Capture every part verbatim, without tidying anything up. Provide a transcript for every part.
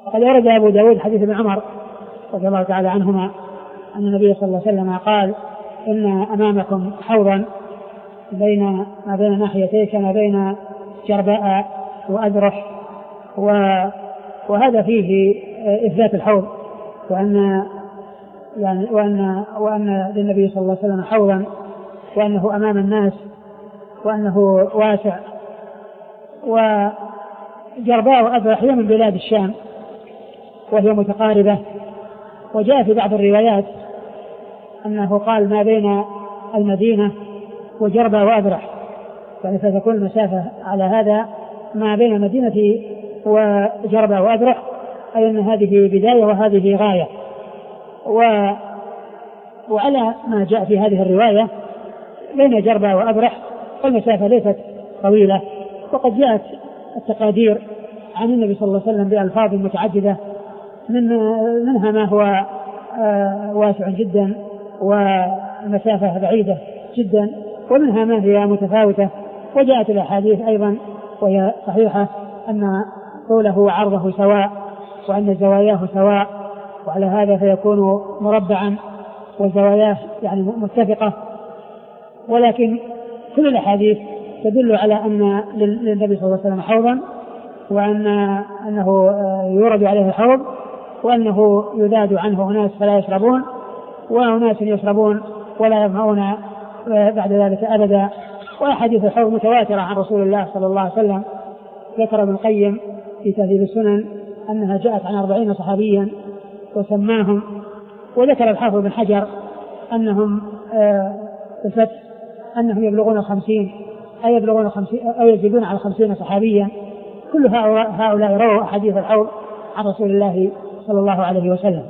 وقد ورد أبو داود حديث ابن عمر رضي الله تعالى عنهما أن النبي صلى الله عليه وسلم قال إن أمامكم حوضا بين ما بين ناحيتيه كما بين جرباء وأذرح، وهذا فيه إثبات الحوض، وأن يعني وأن وأن للنبي صلى الله عليه وسلم حوضا، وأنه أمام الناس، وأنه واسع. وجرباء وأذرح هي من بلاد الشام وهي متقاربة، وجاء في بعض الروايات أنه قال ما بين المدينة وجرباء وأذرح، يعني فتكون المسافة على هذا ما بين المدينة وجرباء وأذرح، أي أن هذه بداية وهذه غاية. و... وعلى ما جاء في هذه الرواية بين جرباء وأذرح المسافة ليست طويلة، وقد جاءت التقادير عن النبي صلى الله عليه وسلم بألفاظ متعددة، من منها ما هو واسع جدا والمسافة بعيدة جدا، ومنها ما هي متفاوتة. وجاءت الأحاديث أيضا وهي صحيحة أن طوله وعرضه سواء، وأن زواياه سواء، وعلى هذا فيكون مربعا وزواياه يعني متفقة. ولكن كل الأحاديث تدل على أن للنبي صلى الله عليه وسلم حوضا، وأن أنه يورد عليه الحوض، وأنه يذاد عنه أناس فلا يشربون، وأناس يشربون ولا يظمؤون بعد ذلك أبدا. وأحاديث الحوض متواترة عن رسول الله صلى الله عليه وسلم. ذكر ابن القيم في تهذيب السنن أنها جاءت عن أربعين صحابيا وسماهم. وذكر الحافظ بن حجر أنهم الفتح أنهم يبلغون الخمسين، أي يبلغون الخمسين أو يزيدون على خمسين صحابيا. كل هؤلاء رووا أحاديث الحوض عن رسول الله صلى الله عليه وسلم.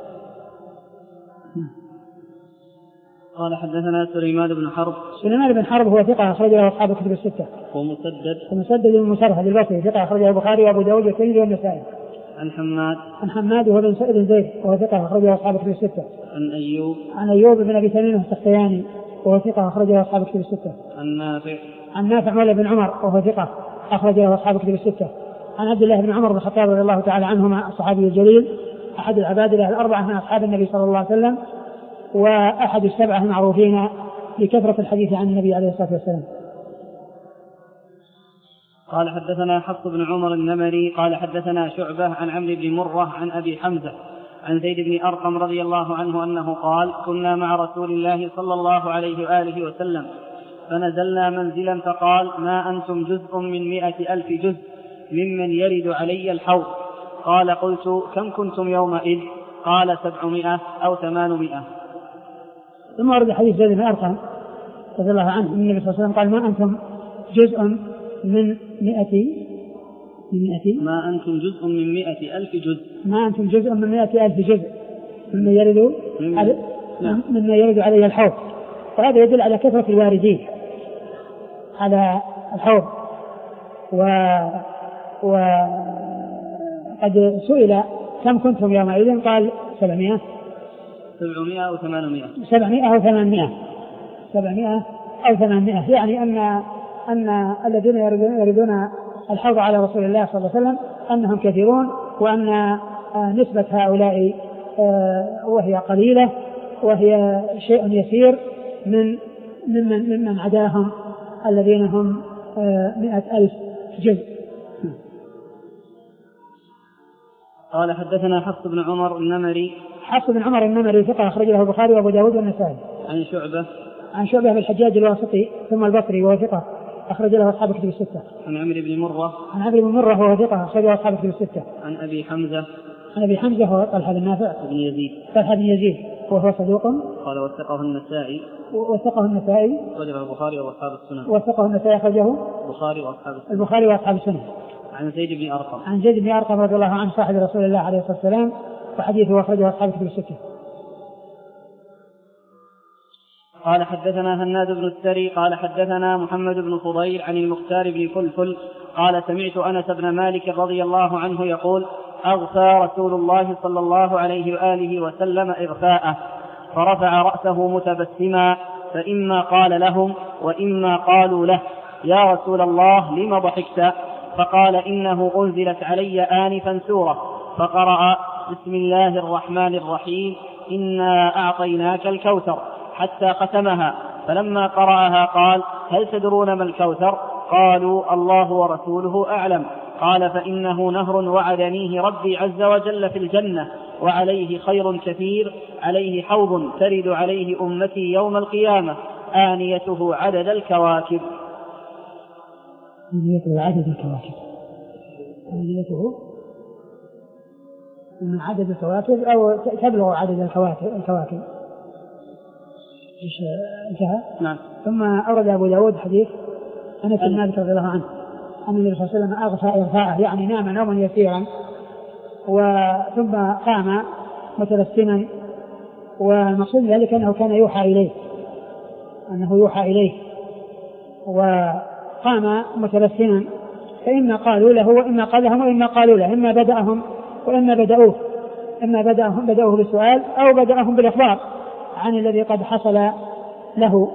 قال حدثنا سليمان بن حرب. سليمان بن حرب هو ثقة أخرج له أصحاب الكتب الستة. ومسدد. ومسدد بن مسرهد البصري ثقة أخرجه البخاري وأبو داود والترمذي والنسائي. عن حماد. عن حماد وهو بن زيد وهو ثقة أخرجه أصحاب الكتب الستة. عن أيوب. عن أيوب بن أبي تميم السختياني وهو ثقة أخرجه أصحاب الكتب الستة. عن نافع. عن نافع مولى بن عمر وهو ثقة أخرجه أصحاب الكتب الستة. عن عبد الله بن عمر بن الخطاب رضي الله تعالى عنهما الصحابي الجليل أحد العبادلة الأربعة من أصحاب النبي صلى الله عليه وسلم، وأحد السبعة المعروفين بكثرة الحديث عن النبي عليه الصلاة والسلام. قال حدثنا حفص بن عمر النمري قال حدثنا شعبة عن عمرو بن مرة عن أبي حمزة عن زيد بن أرقم رضي الله عنه أنه قال كنا مع رسول الله صلى الله عليه وآله وسلم فنزلنا منزلا فقال ما أنتم جزء من مئة ألف جزء ممن يرد علي الحوض. قال قلت كم كنتم يومئذ؟ قال سبعمائة أو ثمانمائة. ثم ورد حديث زيد بن أرقم رضي الله عنه النبي صلى الله عليه وسلم قال ما أنتم جزء من مئة من مئة ما أنتم جزء من مئة ألف جزء ما أنتم جزء من مئة ألف جزء مما يرد علي مما يرد عليه الحوض. وهذا يدل على كثرة الواردين على الحوض. و وقد سئل كم كنتم يومئذ؟ قال سبعمائة سبعمائة أو ثمانمائة سبعمائة أو ثمانمائة سبعمائة أو ثمانمائة يعني أن أن الذين يريدون الحوض على رسول الله صلى الله عليه وسلم أنهم كثيرون، وأن نسبة هؤلاء وهي قليلة وهي شيء يسير من ممن ممن عداهم الذين هم مئة ألف جزء. قال حدثنا حفص بن عمر النمري. حفص بن عمر النمري ثقة أخرج له البخاري وأبو داود والنسائي. عن شعبة. عن شعبة بن الحجاج الواسطي ثم البصري وهو ثقة أخرج له أصحاب الكتب الستة. عن عمرو بن مرة. عن عمرو بن مرة وهو ثقة أخرج له أصحاب الكتب الستة. عن أبي حمزة. عن أبي حمزة هو طلحة بن نافع بن يزيد. طلحة بن يزيد وهو صدوق. قال وثقه النسائي. وثقه النسائي. أخرجه البخاري وأصحاب السنن. وثقه النسائي أخرجه البخاري وأصحاب السنن. البخاري وأصحاب السنن. عن زيد بن أرقم. عن زيد بن أرقم رضي الله عنه صاحب رسول الله عليه الصلاة والسلام وحديثه أخرجه أصحاب الكتب الستة. قال حدثنا هناد بن السري قال حدثنا محمد بن فضيل عن المختار بن فلفل قال سمعت أنس بن مالك رضي الله عنه يقول أغفى رسول الله صلى الله عليه وآله وسلم إغفاءه فرفع رأسه متبسما فإما قال لهم وإما قالوا له يا رسول الله لم ضحكت؟ فقال إنه أنزلت علي آنفا سورة فقرأ بسم الله الرحمن الرحيم إنا أعطيناك الكوثر حتى ختمها، فلما قرأها قال هل تدرون ما الكوثر؟ قالوا الله ورسوله أعلم. قال فإنه نهر وعدنيه ربي عز وجل في الجنة، وعليه خير كثير، عليه حوض ترد عليه أمتي يوم القيامة، آنيته عدد الكواكب. آنيته عدد الكواكب، آنيته من عدد الكواكب أو تبلغ عدد الكواكب الكواكب إيش انتهى؟ نعم. ثم أورد أبو داود حديث أنس بن مالك رضي الله عنه أن النبي صلى الله عليه وسلم أغفى إغفاءه، يعني نام نوما يسيرا ثم قام متبسما، والمقصود ذلك أنه كان يوحى إليه أنه يوحى إليه وقام متبسما، فإما قالوا له وإما قال لهم وإما قالوا له، إما بدأهم وإما بدأوه، إما بدأهم بدأوه بالسؤال أو بدأهم بالإخبار عن الذي قد حصل له.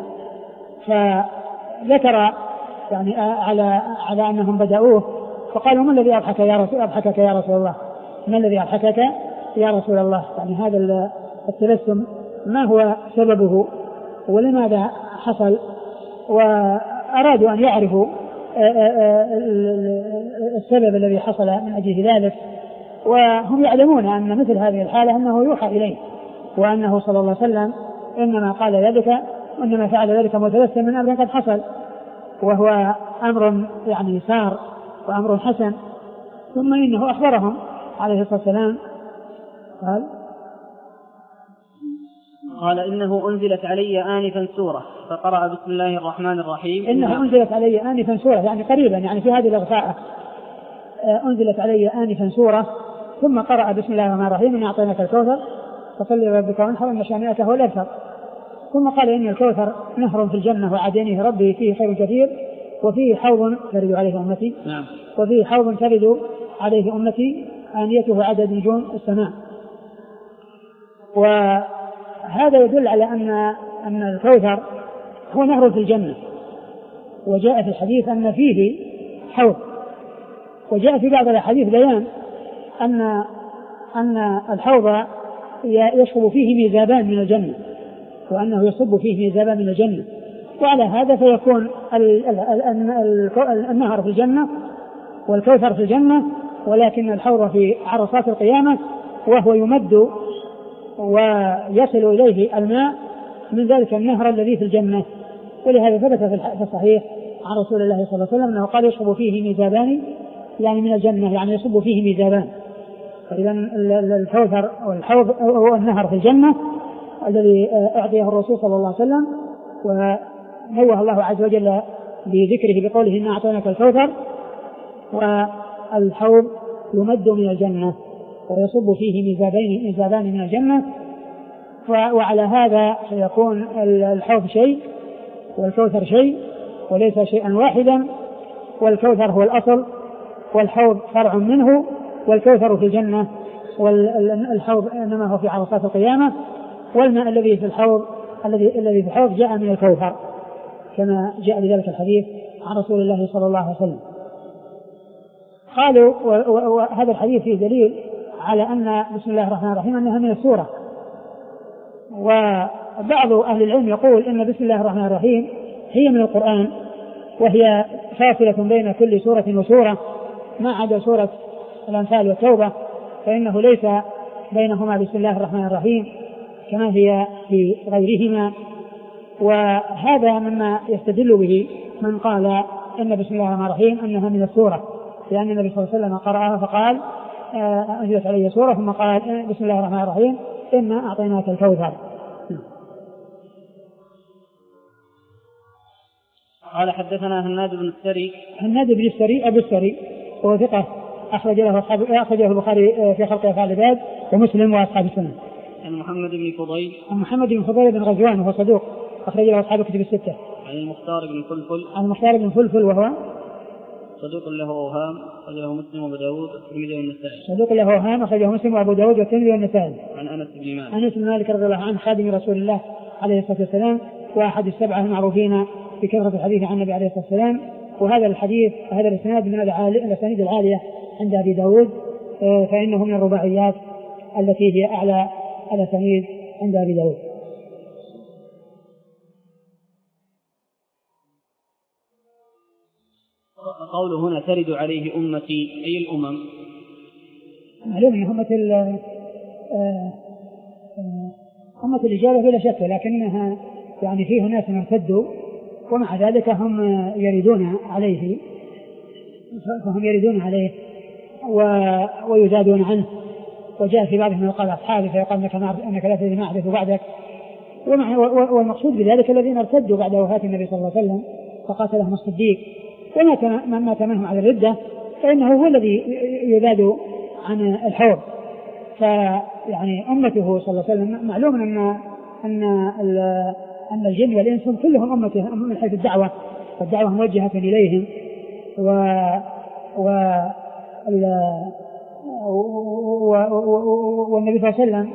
فذكر يعني على على أنهم بدأوه فقالوا ما الذي أضحك يا رسول أضحكك يا رسول الله، ما الذي أضحكك يا رسول الله، يعني هذا التبسم ما هو سببه ولماذا حصل، وأرادوا أن يعرفوا السبب الذي حصل من أجل ذلك، وهم يعلمون أن مثل هذه الحالة أنه يوحى إليه، وأنه صلى الله عليه وسلم إنما قال ذلك وإنما فعل ذلك متبسم من أمر قد حصل، وهو أمر يعني سار وأمر حسن. ثم إنه أخبرهم عليه الصلاة والسلام قال قال إنه أنزلت علي آنفا سورة فقرأ بسم الله الرحمن الرحيم. إنه أنزلت علي آنفا سورة يعني قريبا، يعني في هذه الإغفاء أنزلت علي آنفا سورة، ثم قرأ بسم الله الرحمن الرحيم إنا أعطيناك الكوثر فصل لربك وانحر إن شانئك هو الأبتر. ثم قال إن الكوثر نهر في الجنة وعدنيه ربي فيه خير كثير، وفيه حوض ترد عليه أمتي. نعم. وفيه حوض ترد عليه أمتي آنيته عدد نجوم السماء. وهذا يدل على أن أن الكوثر هو نهر في الجنة، وجاء في الحديث أن فيه حوض، وجاء في بعض الحديث بيان أن أن الحوض يشرب فيه ميزابان من الجنة، وأنه يصب فيه ميزابان من الجنة، وعلى هذا فيكون النهر في الجنة والكوثر في الجنة، ولكن الحوض في عرصات القيامة وهو يمد ويصل إليه الماء من ذلك النهر الذي في الجنة. ولهذا ثبت في الصحيح عن رسول الله صلى الله عليه وسلم أنه قال يشرب فيه ميزابان يعني من الجنة، يعني يصب فيه ميزابان. فإذا الكوثر والحوض هو النهر في الجنة الذي أعطيه الرسول صلى الله عليه وسلم، ونوه الله عز وجل بذكره بقوله إنا أعطيناك الكوثر، والحوض يمد من الجنة ويصب فيه ميزابين ميزابان من الجنة. وعلى هذا سيكون الحوض شيء والكوثر شيء وليس شيئا واحدا، والكوثر هو الأصل والحوض فرع منه، والكوثر في الجنة والحوض إنما هو في عرصات القيامة، والماء الذي في الحوض الذي الذي في الحوض جاء من الكوثر كما جاء بذلك الحديث عن رسول الله صلى الله عليه وسلم. قالوا وهذا الحديث فيه دليل على أن بسم الله الرحمن الرحيم أنها من السورة، وبعض أهل العلم يقول إن بسم الله الرحمن الرحيم هي من القرآن، وهي فاصلة بين كل سورة وسورة ما عدا سورة الأنفال والتوبة، فإنه ليس بينهما بسم الله الرحمن الرحيم كما هي في غيرهما. وهذا مما يستدل به من قال إن بسم الله الرحمن الرحيم أنها من السورة، لأن النبي صلى الله عليه وسلم قرأها فقال أنزلت علي سورة ثم قال بسم الله الرحمن الرحيم إنا أعطيناك الكوثر. قال حدثنا هناد بن السري. هناد بن السري أبو السري وهو ثقة أخرج له أخرجه البخاري في خلق أفعال العباد ومسلم وأصحاب السنن. عن محمد بن فضيل. عن محمد بن فضيل بن غزوان وهو صدوق أخرج له أصحاب الكتب الستة. عن المختار بن فلفل. عن المختار بن فلفل وهو صدوق له أوهام أخرجه مسلم وأبو داود والترمذي والنسائي. صدوق له أوهام أخرجه مسلم وأبو داود والترمذي والنسائي. عن أنس بن مالك. أنس بن مالك رضي الله عنه خادم رسول الله عليه الصلاة والسلام وأحد السبعة المعروفين بكثرة الحديث عن النبي عليه الصلاة والسلام. وهذا الحديث هذا الإسناد من الأسانيد العالية عند أبي داود فإنه من الرباعيات التي هي أعلى الأسانيد عند أبي داود. قوله هنا ترد عليه أمتي أي الأمم؟ معلوم أن أمة أمة الإجابة بلا شك، لكنها يعني فيه ناس ارتدوا ومع ذلك هم يريدون عليه فهم يريدون عليه ويزادون عنه. وجاء في بعضهم يقال أصحابه فيقال أنك لا تدري ما أحدث بعدك. والمقصود بذلك الذين ارتدوا بعد وفاة النبي صلى الله عليه وسلم فقاتلهم الصديق وما مات منهم على الردة فإنه هو الذي يزاد عن الحوض. فيعني أمته صلى الله عليه وسلم معلوم أن أن أن الجن والإنس كلهم أمته من حيث الدعوة، والدعوة موجهة إليهم. و و والنبي صلى الله عليه وسلم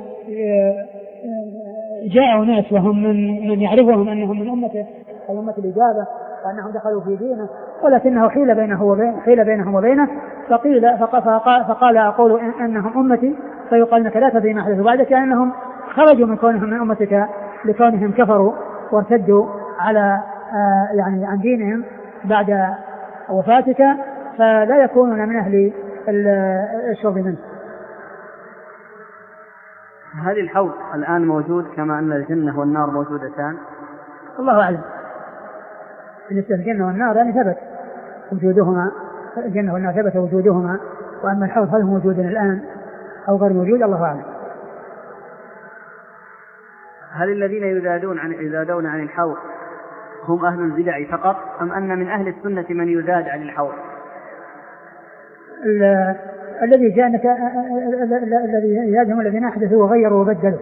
جاء ناس وهم من, من يعرفهم أنهم من أمته أو أمة الإجابة وأنهم دخلوا في دينه، ولكنه حيل بينه وبين حيل بينهم وبينه فقيل فقال, فقال أقول أنهم أمتي فيقال لك لا تدري ما أحدث بعدك، أنهم خرجوا من كونهم من أمتك لكونهم كفروا وارتدوا على يعني عن دينهم بعد وفاتك، فلا يكونون من أهل الشرب منه. هل الحوض الآن موجود كما أن الجنة والنار موجودتان؟ الله أعلم. بالنسبة للجنة والنار يعني ثبت وجودهما، الجنة والنار ثبت وجودهما، وأما الحوض هل هو موجود الآن أو غير موجود الله أعلم. هل الذين يزادون عن يزادون عن الحوض هم أهل البدع فقط أم أن من أهل السنة من يزاد عن الحوض؟ الذي جاء الذي يزادهم الذين أحدثوا وغيروا وبدلوا.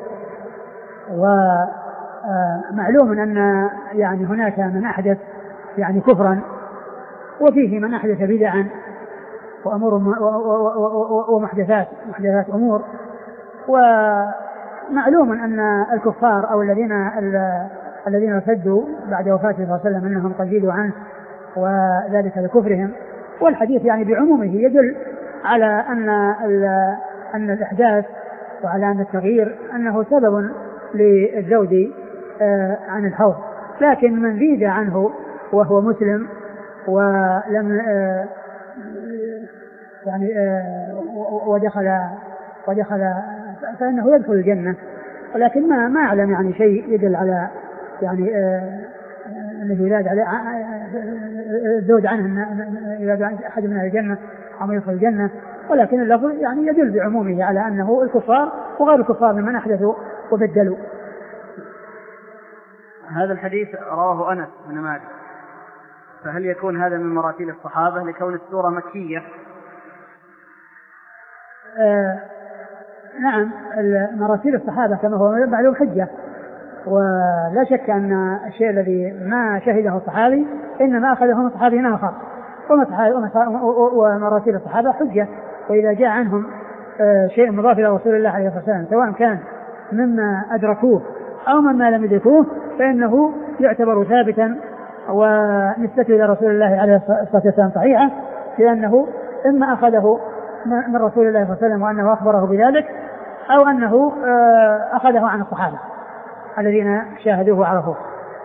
ومعلوم أن يعني هناك من أحدث يعني كفرا وفيه من أحدث بدعا وأمور ومحدثات محدثات أمور. ومعلوم أن الكفار أو الذين الذين ارتدوا بعد وفاته صلى الله عليه وسلم أنهم قد زيدوا عنه وذلك لكفرهم. والحديث يعني بعمومه يدل على أن أن الإحداث وعلى أن التغيير أنه سبب للزود عن الحوض، لكن من زيد عنه وهو مسلم ولم يعني ودخل ودخل فإنه يدخل الجنة، ولكن ما ما أعلم يعني شيء يدل على يعني أنه يزاد على الزود عنه يزاد عن أحد من الجنة أو يدخل الجنة، ولكن اللفظ يعني يدل بعمومه على أنه الكفار وغير الكفار ممن أحدثوا وبدلوا. هذا الحديث رواه أنس بن مالك، فهل يكون هذا من مراتيل الصحابة لكون السورة مكية؟ آه نعم، مراتيل الصحابة كما هو معلوم حجة، ولا شك أن الشيء الذي ما شهده الصحابي إنما أخذه من صحابي آخر، ومراتيل الصحابة حجة، وإذا جاء عنهم شيء مضاف إلى رسول الله عليه الصلاة والسلام سواء كان مما أدركوه أو مما لم يدركوه فإنه يعتبر ثابتا، ونسبته إلى رسول الله عليه الصلاة والسلام صحيحة، لأنه إما أخذه من رسول الله صلى الله عليه وسلم وأنه أخبره بذلك أو أنه أخذه عن الصحابة الذين شاهدوه وعرفوه.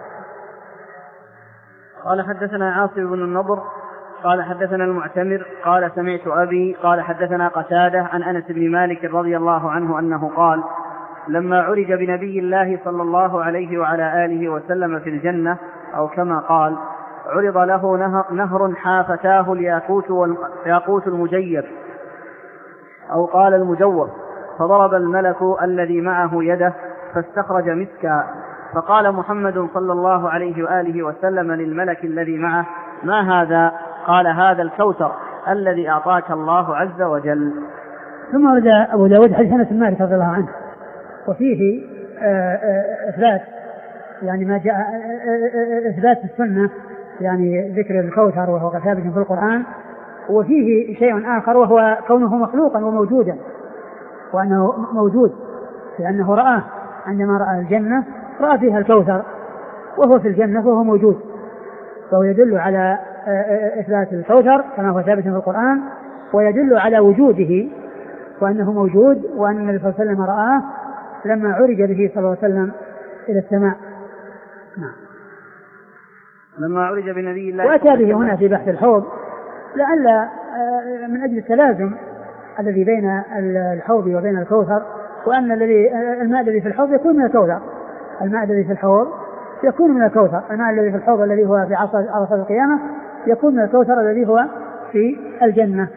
قال حدثنا عاصم بن النضر قال حدثنا المعتمر قال سمعت أبي قال حدثنا قتادة عن أنس بن مالك رضي الله عنه أنه قال لما عرج بنبي الله صلى الله عليه وعلى آله وسلم في الجنة أو كما قال عرض له نهر حافتاه الياقوت المجيب أو قال المجوف، فضرب الملك الذي معه يده فاستخرج مسكا، فقال محمد صلى الله عليه وآله وسلم للملك الذي معه ما هذا؟ قال هذا الكوثر الذي أعطاك الله عز وجل. ثم ورد أبو داود حديث أنس بن مالك رضي الله عنه وفيه إثبات يعني ما جاء إثبات السنة يعني ذكر الكوثر وهو ثابت في القرآن، وفيه شيء آخر وهو كونه مخلوقا وموجودا، وأنه موجود لأنه رآه عندما رأى الجنة رأى فيها الكوثر وهو في الجنة وهو موجود، فهو يدل على إثبات الكوثر كما هو ثابت في القرآن، ويدل على وجوده وأنه موجود، وأن النبي صلى الله عليه وسلم رآه لما عرج به صلى الله عليه وسلم إلى السماء. نعم. لما عرج بنبي الله وأتى به هنا في بحث الحوض لعل من أجل التلازم الذي بين الحوض وبين الكوثر، وأن الذي الماء الذي في الحوض يكون من الكوثر، الماء الذي في الحوض يكون من الكوثر، الماء الذي في الحوض الذي هو في عرصات القيامة يكون من الكوثر الذي هو في الجنة.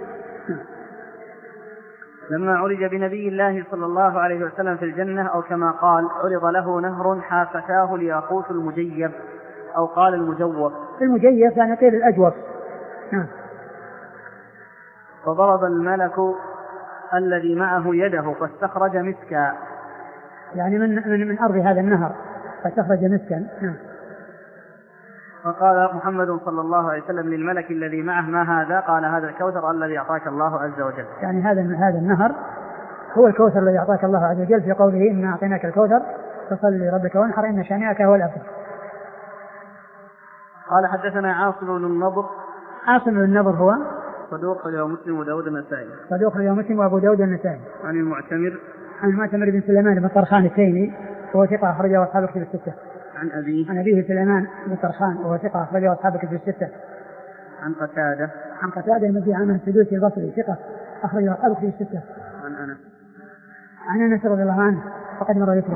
لما عرج بنبي الله صلى الله عليه وسلم في الجنة، أو كما قال عرض له نهر حافتاه الياقوت المجيب، أو قال المجوف. المجيب يعني قيل الأجوف. فضرب الملك الذي معه يده فاستخرج مسكا، يعني من من من أرض هذا النهر فاستخرج مسكا. فقال محمد صلى الله عليه وسلم للملك الذي معه ما هذا؟ قال هذا الكوثر الذي أعطاك الله عز وجل. يعني هذا هذا النهر هو الكوثر الذي أعطاك الله عز وجل في قوله إنا أعطيناك الكوثر فصل لربك وانحر إن شانئك هو الأبتر. قال حدثنا عاصم بن النضر. عاصم بن النضر هو صدوق أخرجه مسلم وداود النسائي. صدوق أخرجه مسلم وأبو داود النسائي. عن المعتمر. عن المعتمر بن سليمان بن طرخان التيمي وهو ثقة أخرجه أصحاب الكتب الستة. عن أبيه. عن أبيه سليمان بن طرخان وهو ثقة أخرجه أصحاب الكتب الستة. عن قتادة. عن قتادة المجيء عنه السدوسي البصري ثقة أخرجه أصحاب الكتب الستة. عن أنس. عن أنس رضي الله عنه فقد مر ذكره.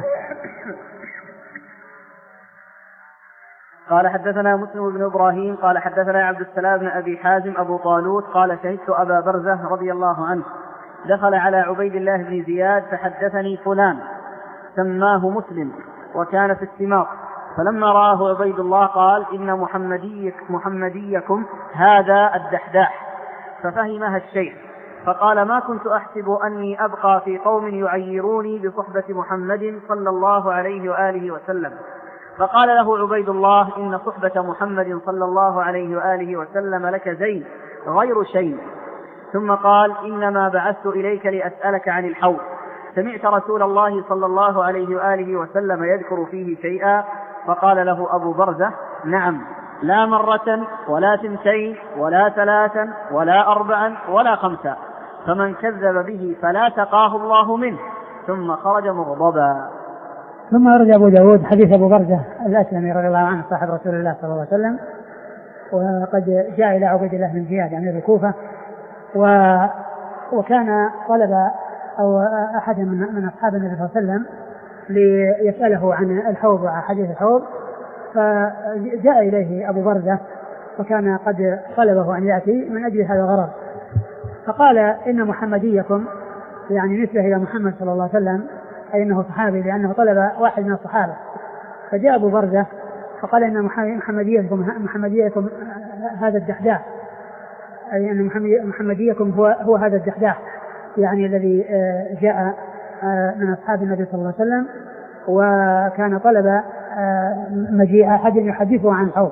قال حدثنا مسلم بن إبراهيم قال حدثنا عبد السلام بن أبي حازم أبو طالوت قال شهدت أبا برزة رضي الله عنه دخل على عبيد الله بن زياد فحدثني فلان سماه مسلم وكان في السماط، فلما رآه عبيد الله قال إن محمديك محمديكم هذا الدحداح، ففهمها الشيخ فقال ما كنت أحسب أني أبقى في قوم يعيروني بصحبة محمد صلى الله عليه وآله وسلم. فقال له عبيد الله إن صحبة محمد صلى الله عليه وآله وسلم لك زين غير شيء. ثم قال إنما بعثت إليك لأسألك عن الحوض، سمعت رسول الله صلى الله عليه وآله وسلم يذكر فيه شيئا؟ فقال له أبو برزة نعم، لا مرة ولا ثنتين ولا ثلاثا ولا أربعا ولا خمسا، فمن كذب به فلا تقاه الله منه. ثم خرج مغضبا. ثم أرد أبو داود حديث أبو برزة الأسلمي رضي الله عنه صاحب رسول الله صلى الله عليه وسلم، وقد جاء إلى عبيد الله بن زياد أمير الكوفة، و... وكان طلب أو أحد من, من أصحاب النبي صلى الله عليه وسلم ليسأله عن الحوض وعن حديث الحوض، فجاء إليه أبو برزة وكان قد طلبه أن يأتي من أجل هذا الغرض، فقال إن محمديكم يعني نسبة إلى محمد صلى الله عليه وسلم، أي أنه صحابي لأنه طلب واحد من الصحابة. فجاء أبو برزة فقال إن محمديكم محمديكم هذا الدحداح، أي أن محمديكم هو هو هذا الدحداح يعني الذي جاء من أصحاب النبي صلى الله عليه وسلم، وكان طلب مجيء أحد يحدثه عن الحوض.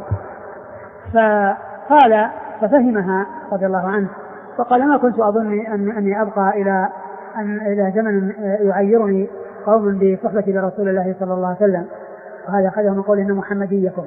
فقال ففهمها رضي الله عنه فقال ما كنت أظن أن أني أبقى إلى أن إلى زمن يعيرني قوم بصحبة لرسول الله صلى الله عليه وسلم، وهذا أخذه من قول إن محمديكم.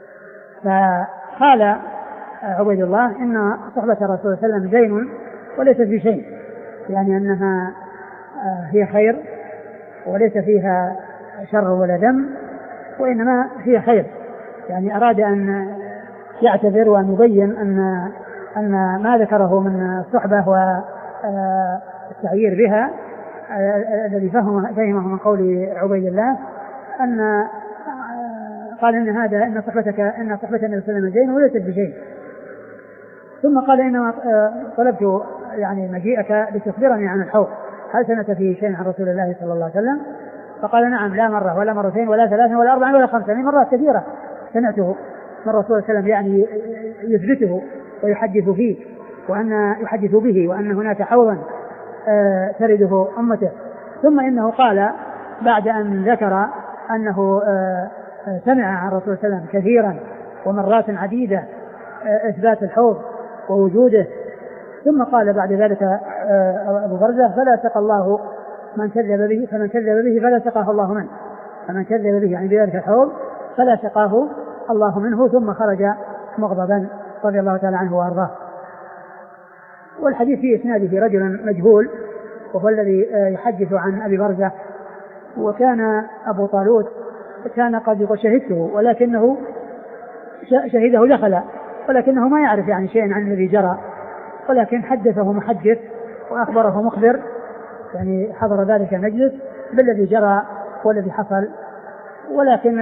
فقال عبيد الله إن صحبة الرسول صلى الله عليه وسلم زين وليس في شيء، يعني أنها هي خير وليس فيها شر ولا ذم، وإنما هي خير. يعني أراد أن يعتذر وأن يبين أن أن ما ذكره من الصحبة والتعيير بها الذي فهمه فهمه من قول عبيد الله أن قال إن هذا إن صحبتك إن صحبة النبي صلى الله عليه وسلم زين وليست بشيء. ثم قال إنما طلبت يعني مجيئك لتخبرني عن الحوض، هل سمعت فيه شيء عن رسول الله صلى الله عليه وسلم؟ فقال نعم، لا مرة ولا مرتين ولا ثلاثة ولا أربعة ولا خمسة، يعني مرات كثيرة سمعته من رسول الله صلى الله عليه وسلم يعني يثبته ويحدث فيه وأن يحدث به وأن هناك حوضا آه ترده أمته. ثم إنه قال بعد أن ذكر أنه آه سمع عن رسول الله صلى الله عليه وسلم كثيرا ومرات عديدة آه إثبات الحوض ووجوده، ثم قال بعد ذلك آه أبو برزة فلا سقى الله من كذب به فمن كذب به فلا سقاه الله منه، فمن كذب به يعني بذلك الحوض فلا سقاه الله منه. ثم خرج مغضبا رضي الله تعالى عنه وارضاه. والحديث في اسناده رجل مجهول وهو الذي يحدث عن أبي برزة. وكان أبو طالوت كان قد يقول شهدته ولكنه شهده دخل ولكنه ما يعرف يعني شيئا عن الذي جرى، ولكن حدثه محدث وأخبره مخبر يعني حضر ذلك المجلس بالذي جرى والذي حصل. ولكن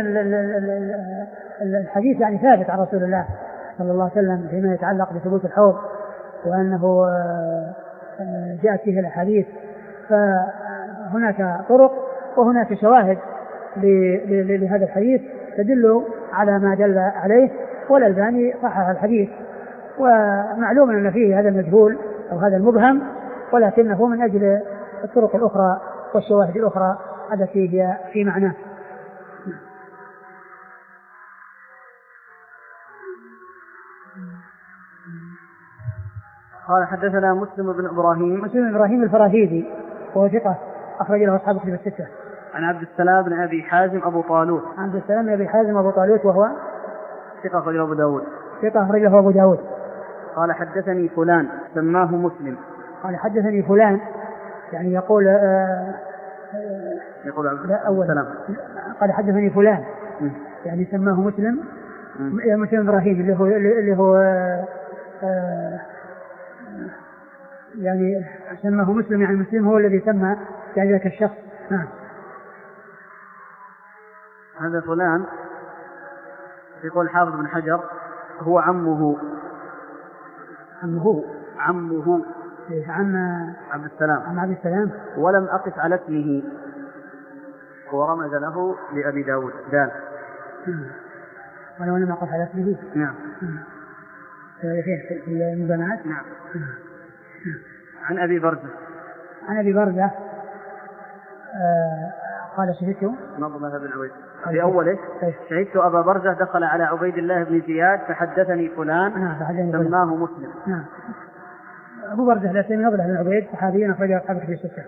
الحديث يعني ثابت عن رسول الله صلى الله عليه وسلم فيما يتعلق بثبوت الحوض وأنه جاءت فيه الأحاديث، فهناك طرق وهناك شواهد لهذا الحديث تدل على ما دل عليه، والألباني صحح الحديث. ومعلوم أن فيه هذا المجهول أو هذا المبهم، ولكنه من أجل الطرق الأخرى والشواهد الأخرى التي هي في معناه. قال حدثنا مسلم بن إبراهيم مسلم بن إبراهيم الفراهيدي وهو ثقة أخرج له أصحاب كتب الستة. عن عبد السلام بن أبي حازم أبو طالوت عبد السلام بن أبي حازم أبو طالوت وهو ثقة أخرج له أبو داود ثقة أخرج له أبو داود. قال حدثني فلان سماه مسلم. قال حدثني فلان يعني يقول آآ آآ يقول عبد السلام قال حدثني فلان يعني سماه مسلم مسلم إبراهيم اللي هو اللي هو آآ يعني سماه مسلم يعني مسلم هو الذي سمى يعني ذاك الشخص. نعم. هذا فلان يقول حافظ بن حجر هو عمه عمه عمه عم عبد السلام عم عبد السلام ولم أقف على اسمه ورمز له لأبي داود دال ولو لم أقف على اسمه. نعم. في المبانات. نعم. عن أبي برزة عن أبي برزة آه قال شهدت نظم هذا العويد في أوله شهدت أبا برزة دخل على عبيد الله بن زياد فحدثني فلان سماه مسلم. نعم. أبو برزة لا سيما نظر بن عبيد صحابي أخرج أصحاب في الستة.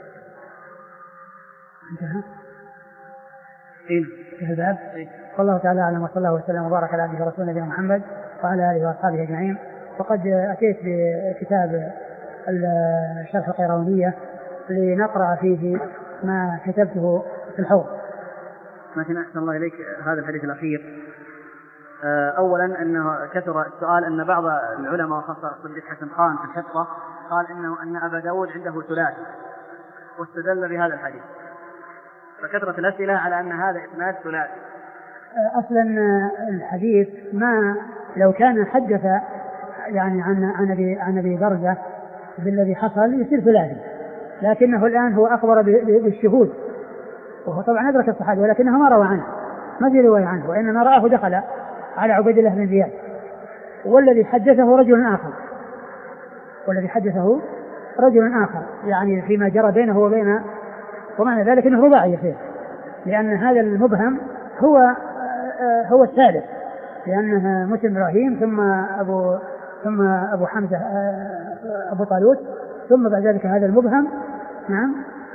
انتهى إيه في الباب. والله تعالى أعلم وصلى الله وسلم وبارك على عبده ورسوله نبينا محمد وعلى آله وأصحابه أجمعين. وقد أتيت بكتاب الشرح القيروانية لنقرأ فيه ما كتبته في الحوض. لكن أحسن الله إليك هذا الحديث الأخير. أولا أنه كثر السؤال أن بعض العلماء وخاصة صديق حسن خان في الحفظة قال إنه أن أبا داود عنده ثلاثي واستدل بهذا الحديث، فكثرة الأسئلة على أن هذا إسناد ثلاثي. أصلا الحديث ما لو كان حدث يعني عن عن أبي عن أبي برزة بالذي حصل يصير ثلاثي، لكنه الآن هو أخبر بالشهود وهو طبعا أدرك الصحابة ولكنه ما روى عنه، ما في رواية عنه، وإنما رآه دخل على عبيد الله بن زياد والذي حدثه رجل آخر والذي حدثه رجل آخر يعني فيما جرى بينه وبين، ومعنى ذلك أنه رباعي فيه، لأن هذا المبهم هو هو الثالث، لأنه مسلم إبراهيم ثم أبو ثم أبو حمزة أبو طالوت ثم بعد ذلك هذا المبهم. نعم.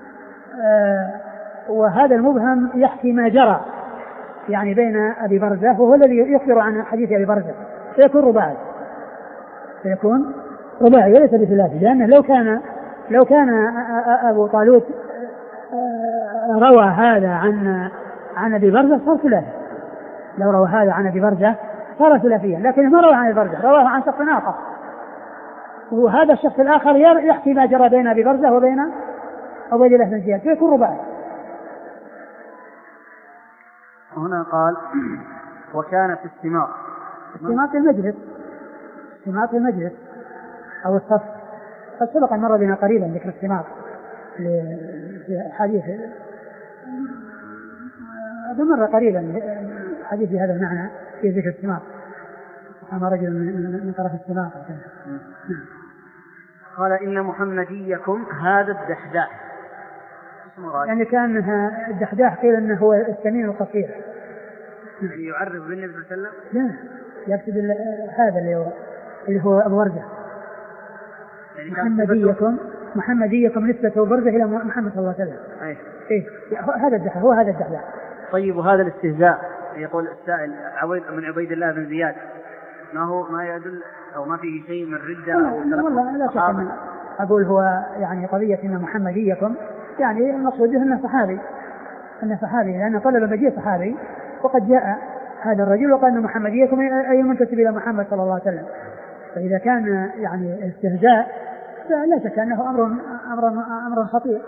وهذا المبهم يحكي ما جرى يعني بين أبي برزة وهو الذي يخبر عن حديث أبي برزة، فيكون رباعي فيكون رباعي وليس بثلاثي، لأنه لو كان لو كان أبو طالوت روى هذا عن عن أبي برزة صار ثلاثي، لو روى هذا عن أبي برزة صار ثلاثيا، لكن ما روى عن أبي برزة، رواه عن شخص آخر، وهذا الشخص الآخر يحكي ما جرى بين أبي برزة وبين عبيد الله بن زياد فيكون رباعي. هنا قال وكان في استماط استماط المجلس استماط المجلس أو الصف، قد سبق أن مر بنا قريبا ذكر استماط في حديث هذا مر قريبا حديث بهذا المعنى في ذكر استماط أما رجل من طرف استماط. قال إن محمديكم هذا الدحداح يعني كان الدحداح قيل أنه هو السمين القصير يعني يعرف بالنبي صلى الله عليه وسلم. لا يقصد هذا اللي هو اللي هو أبو برزة يعني محمديكم محمديكم نسبة برزة إلى محمد صلى الله عليه وسلم. أيه. إيه هذا الدحداح هو هذا الدحداح. طيب وهذا الاستهزاء يقول السائل عويد من عبيد الله بن زياد ما هو ما يدل أو ما فيه شيء من ردة أو والله لا شك أقول هو يعني قضية إن محمديكم يعني المقصود أنه صحابي أنه صحابي لأنه طلب مجيء صحابي وقد جاء هذا الرجل وقال أن محمديكم أي منتسب إلى محمد صلى الله عليه وسلم. فإذا كان يعني استهزاء فلا شك أنه أمر أمر أمر خطير،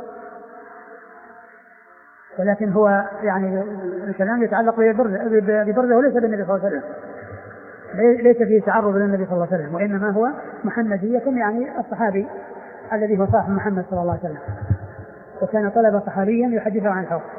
ولكن هو يعني الكلام يتعلق ببرده وليس بالنبي صلى الله عليه وسلم، ليس فيه تعرض للنبي صلى الله عليه وسلم، وإنما هو محمديكم يعني الصحابي الذي هو صاحب محمد صلى الله عليه وسلم، وكان طلب صحابيا يحدثه عن الحوض.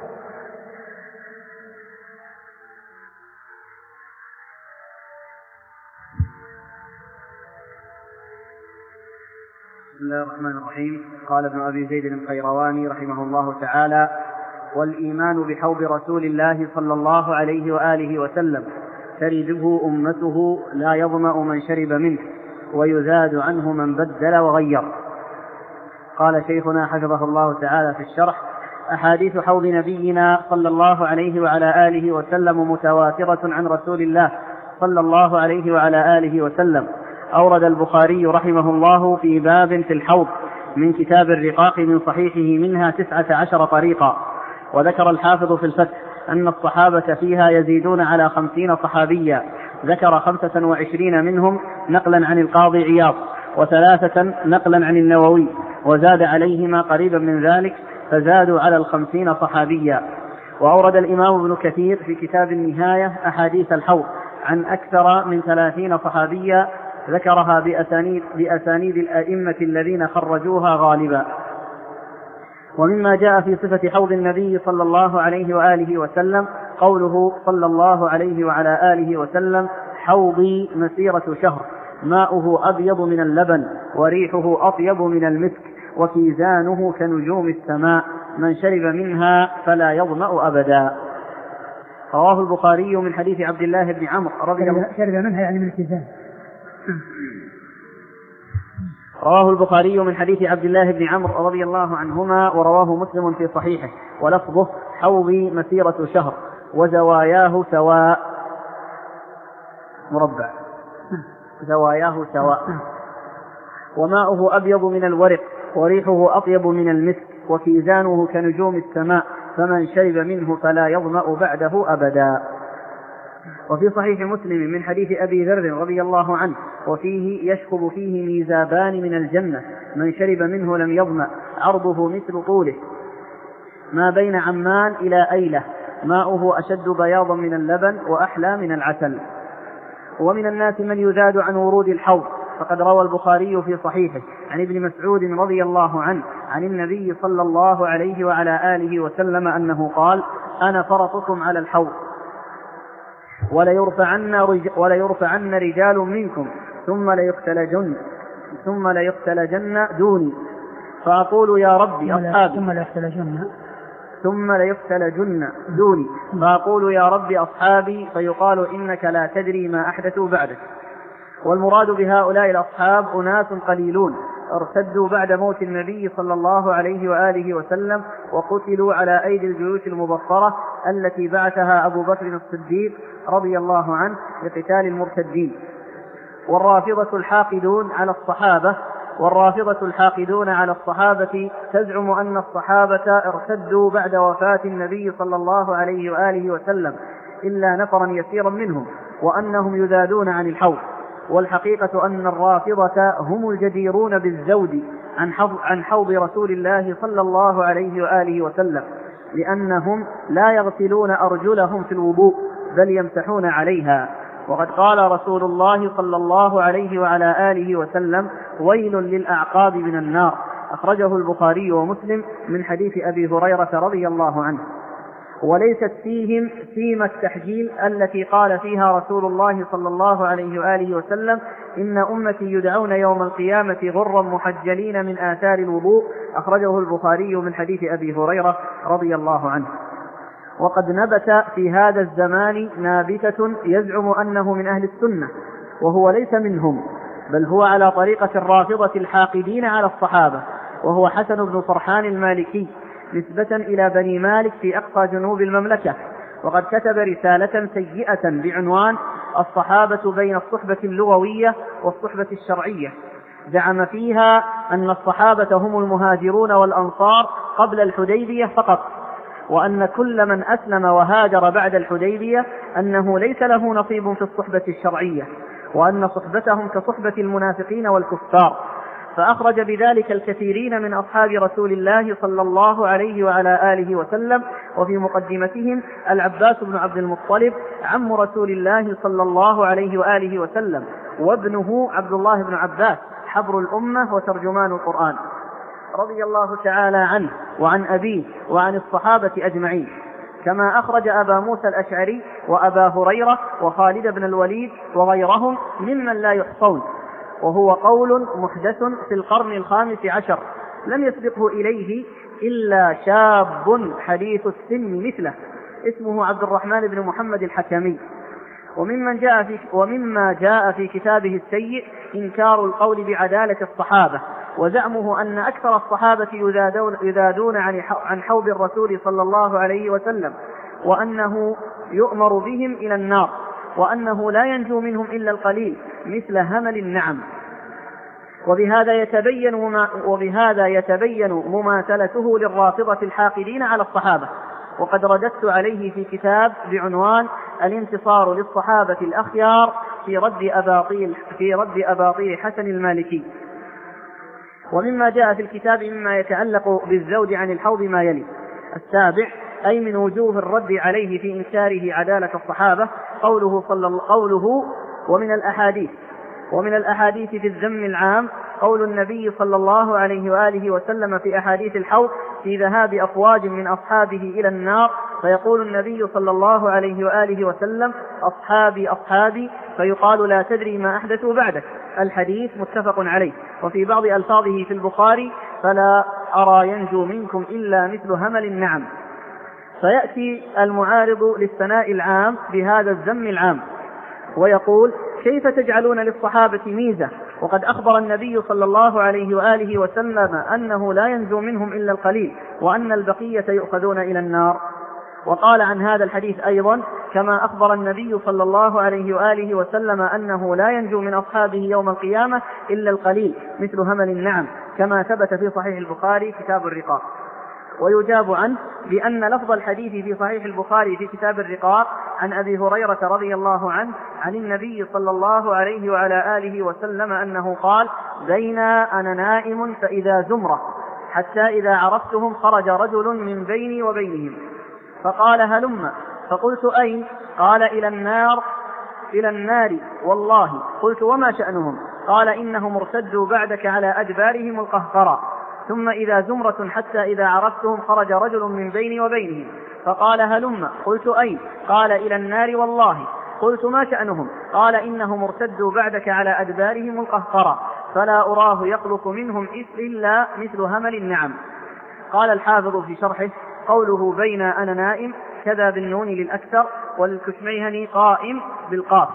بسم الله الرحمن الرحيم. قال ابن أبي زيد القيرواني رحمه الله تعالى: والإيمان بحوض رسول الله صلى الله عليه وآله وسلم ترده أمته لا يظمأ من شرب منه ويزاد عنه من بدل وغير. قال شيخنا حفظه الله تعالى في الشرح: أحاديث حوض نبينا صلى الله عليه وعلى آله وسلم متواترة عن رسول الله صلى الله عليه وعلى آله وسلم. أورد البخاري رحمه الله في باب في الحوض من كتاب الرقاق من صحيحه منها تسعة عشر طريقا. وذكر الحافظ في الفتح أن الصحابة فيها يزيدون على خمسين صحابيا، ذكر خمسة وعشرين منهم نقلا عن القاضي عياض وثلاثة نقلا عن النووي، وزاد عليهما قريبا من ذلك فزادوا على الخمسين صحابيا. وأورد الإمام ابن كثير في كتاب النهاية أحاديث الحوض عن أكثر من ثلاثين صحابيا، ذكرها بأسانيد, بأسانيد الأئمة الذين خرجوها غالبا. ومما جاء في صفة حوض النبي صلى الله عليه وآله وسلم قوله صلى الله عليه وعلى آله وسلم: حوضي مسيرة شهر ماؤه أبيض من اللبن وريحه أطيب من المسك وكيزانه كنجوم السماء من شرب منها فلا يظمأ أبدا. رواه البخاري من حديث عبد الله بن عمرو رضي الله شرب منها يعني من الكيزان. رواه البخاري من حديث عبد الله بن عمرو رضي الله عنهما، ورواه مسلم في صحيحه ولفظه: حوضي مسيرة شهر وزواياه سواء مربع زواياه سواء وماؤه أبيض من الورق وريحه أطيب من المسك وكيزانه كنجوم السماء فمن شرب منه فلا يظمأ بعده أبدا. وفي صحيح مسلم من حديث أبي ذر رضي الله عنه: وفيه يشكب فيه ميزابان من الجنة من شرب منه لم يظمأ عرضه مثل طوله ما بين عمان إلى أيلة ماؤه أشد بياضا من اللبن وأحلى من العسل. ومن الناس من يزاد عن ورود الحوض، فقد روى البخاري في صحيحه عن ابن مسعود رضي الله عنه عن النبي صلى الله عليه وعلى آله وسلم أنه قال: أنا فرطكم على الحوض وليرفعن, رج... وليرفعن رجال منكم ثم ليقتلجن ثم ليقتلجن دوني فأقول يا ربي أصحابي ثم ليقتلجن ثم ليقتلجن دوني فأقول يا ربي أصحابي فيقال إنك لا تدري ما أحدثوا بعدك. والمراد بهؤلاء الأصحاب أناس قليلون ارتدوا بعد موت النبي صلى الله عليه وآله وسلم وقتلوا على أيدي الجيوش المبصرة التي بعثها أبو بكر الصديق رضي الله عنه لقتال المرتدين. والرافضة الحاقدون على الصحابة والرافضة الحاقدون على الصحابة تزعم أن الصحابة ارتدوا بعد وفاة النبي صلى الله عليه وآله وسلم إلا نفرا يسيرا منهم، وأنهم يزادون عن الحوض. والحقيقة أن الرافضة هم الجديرون بالزود عن حوض, عن حوض رسول الله صلى الله عليه وآله وسلم، لأنهم لا يغسلون أرجلهم في الوضوء بل يمسحون عليها. وقد قال رسول الله صلى الله عليه وعلى آله وسلم: ويل للأعقاب من النار. أخرجه البخاري ومسلم من حديث أبي هريرة رضي الله عنه. وليست فيهم سيمة التحجيل التي قال فيها رسول الله صلى الله عليه وآله وسلم: إن أمتي يدعون يوم القيامة غرا محجلين من آثار الوضوء. أخرجه البخاري من حديث أبي هريرة رضي الله عنه. وقد نبت في هذا الزمان نابتة يزعم أنه من أهل السنة وهو ليس منهم، بل هو على طريقة الرافضة الحاقدين على الصحابة، وهو حسن بن فرحان المالكي نسبة إلى بني مالك في أقصى جنوب المملكة. وقد كتب رسالة سيئة بعنوان الصحابة بين الصحبة اللغوية والصحبة الشرعية، زعم فيها أن الصحابة هم المهاجرون والأنصار قبل الحديبية فقط، وأن كل من أسلم وهاجر بعد الحديبية أنه ليس له نصيب في الصحبة الشرعية، وأن صحبتهم كصحبة المنافقين والكفار. فأخرج بذلك الكثيرين من أصحاب رسول الله صلى الله عليه وعلى آله وسلم، وفي مقدمتهم العباس بن عبد المطلب عم رسول الله صلى الله عليه وآله وسلم، وابنه عبد الله بن عباس حبر الأمة وترجمان القرآن، رضي الله تعالى عنه وعن أبيه وعن الصحابة أجمعين. كما أخرج أبا موسى الأشعري وأبا هريرة وخالد بن الوليد وغيرهم ممن لا يحصون، وهو قول محدث في القرن الخامس عشر لم يسبقه إليه إلا شاب حديث السن مثله اسمه عبد الرحمن بن محمد الحكمي. وممن جاء في ومما جاء في كتابه السيء إنكار القول بعدالة الصحابة، وزعمه أن أكثر الصحابة يذادون, يذادون عن حوض الرسول صلى الله عليه وسلم، وأنه يؤمر بهم إلى النار، وأنه لا ينجو منهم إلا القليل مثل همل النعم. وبهذا يتبين, وبهذا يتبين مماثلته للرافضة الحاقدين على الصحابة. وقد رددت عليه في كتاب بعنوان الانتصار للصحابة الأخيار في رد أباطيل, في رد أباطيل حسن المالكي. ومما جاء في الكتاب مما يتعلق بالزود عن الحوض ما يلي: السابع، أي من وجوه الرد عليه في إنكاره عدالة الصحابة، قوله صلى قوله ومن الأحاديث ومن الأحاديث في الذم العام قول النبي صلى الله عليه وآله وسلم في أحاديث الحوض في ذهاب أفواج من أصحابه إلى النار، فيقول النبي صلى الله عليه وآله وسلم: أصحابي أصحابي، فيقال: لا تدري ما أحدثوا بعدك. الحديث متفق عليه. وفي بعض ألفاظه في البخاري: فلا أرى ينجو منكم إلا مثل همل النعم. فيأتي المعارض للثناء العام بهذا الذم العام ويقول: كيف تجعلون للصحابة ميزة وقد أخبر النبي صلى الله عليه وآله وسلم أنه لا ينجو منهم إلا القليل، وأن البقية يؤخذون إلى النار. وقال عن هذا الحديث أيضا: كما أخبر النبي صلى الله عليه وآله وسلم أنه لا ينجو من أصحابه يوم القيامة إلا القليل مثل همل النعم، كما ثبت في صحيح البخاري كتاب الرقاق. ويجاب عنه بأن لفظ الحديث في صحيح البخاري في كتاب الرقاق عن أبي هريرة رضي الله عنه عن النبي صلى الله عليه وعلى آله وسلم أنه قال: بينا أنا نائم فإذا زمرة حتى إذا عرفتهم خرج رجل من بيني وبينهم فقال: هلم. فقلت: أين؟ قال: إلى النار إلى النار والله. قلت: وما شأنهم؟ قال: إنهم ارتدوا بعدك على أدبارهم القهقرى. ثم إذا زمرة حتى إذا عرفتهم خرج رجل من بيني وبينهم فقال: هلم. قلت: أين؟ قال: إلى النار والله. قلت: ما شأنهم؟ قال: إنهم ارتدوا بعدك على أدبارهم القهقرى، فلا أراه يخلق منهم إلا مثل همل النعم. قال الحافظ في شرحه: قوله بين أنا نائم كذا بالنون للأكثر، وللكشميهني قائم بالقاف،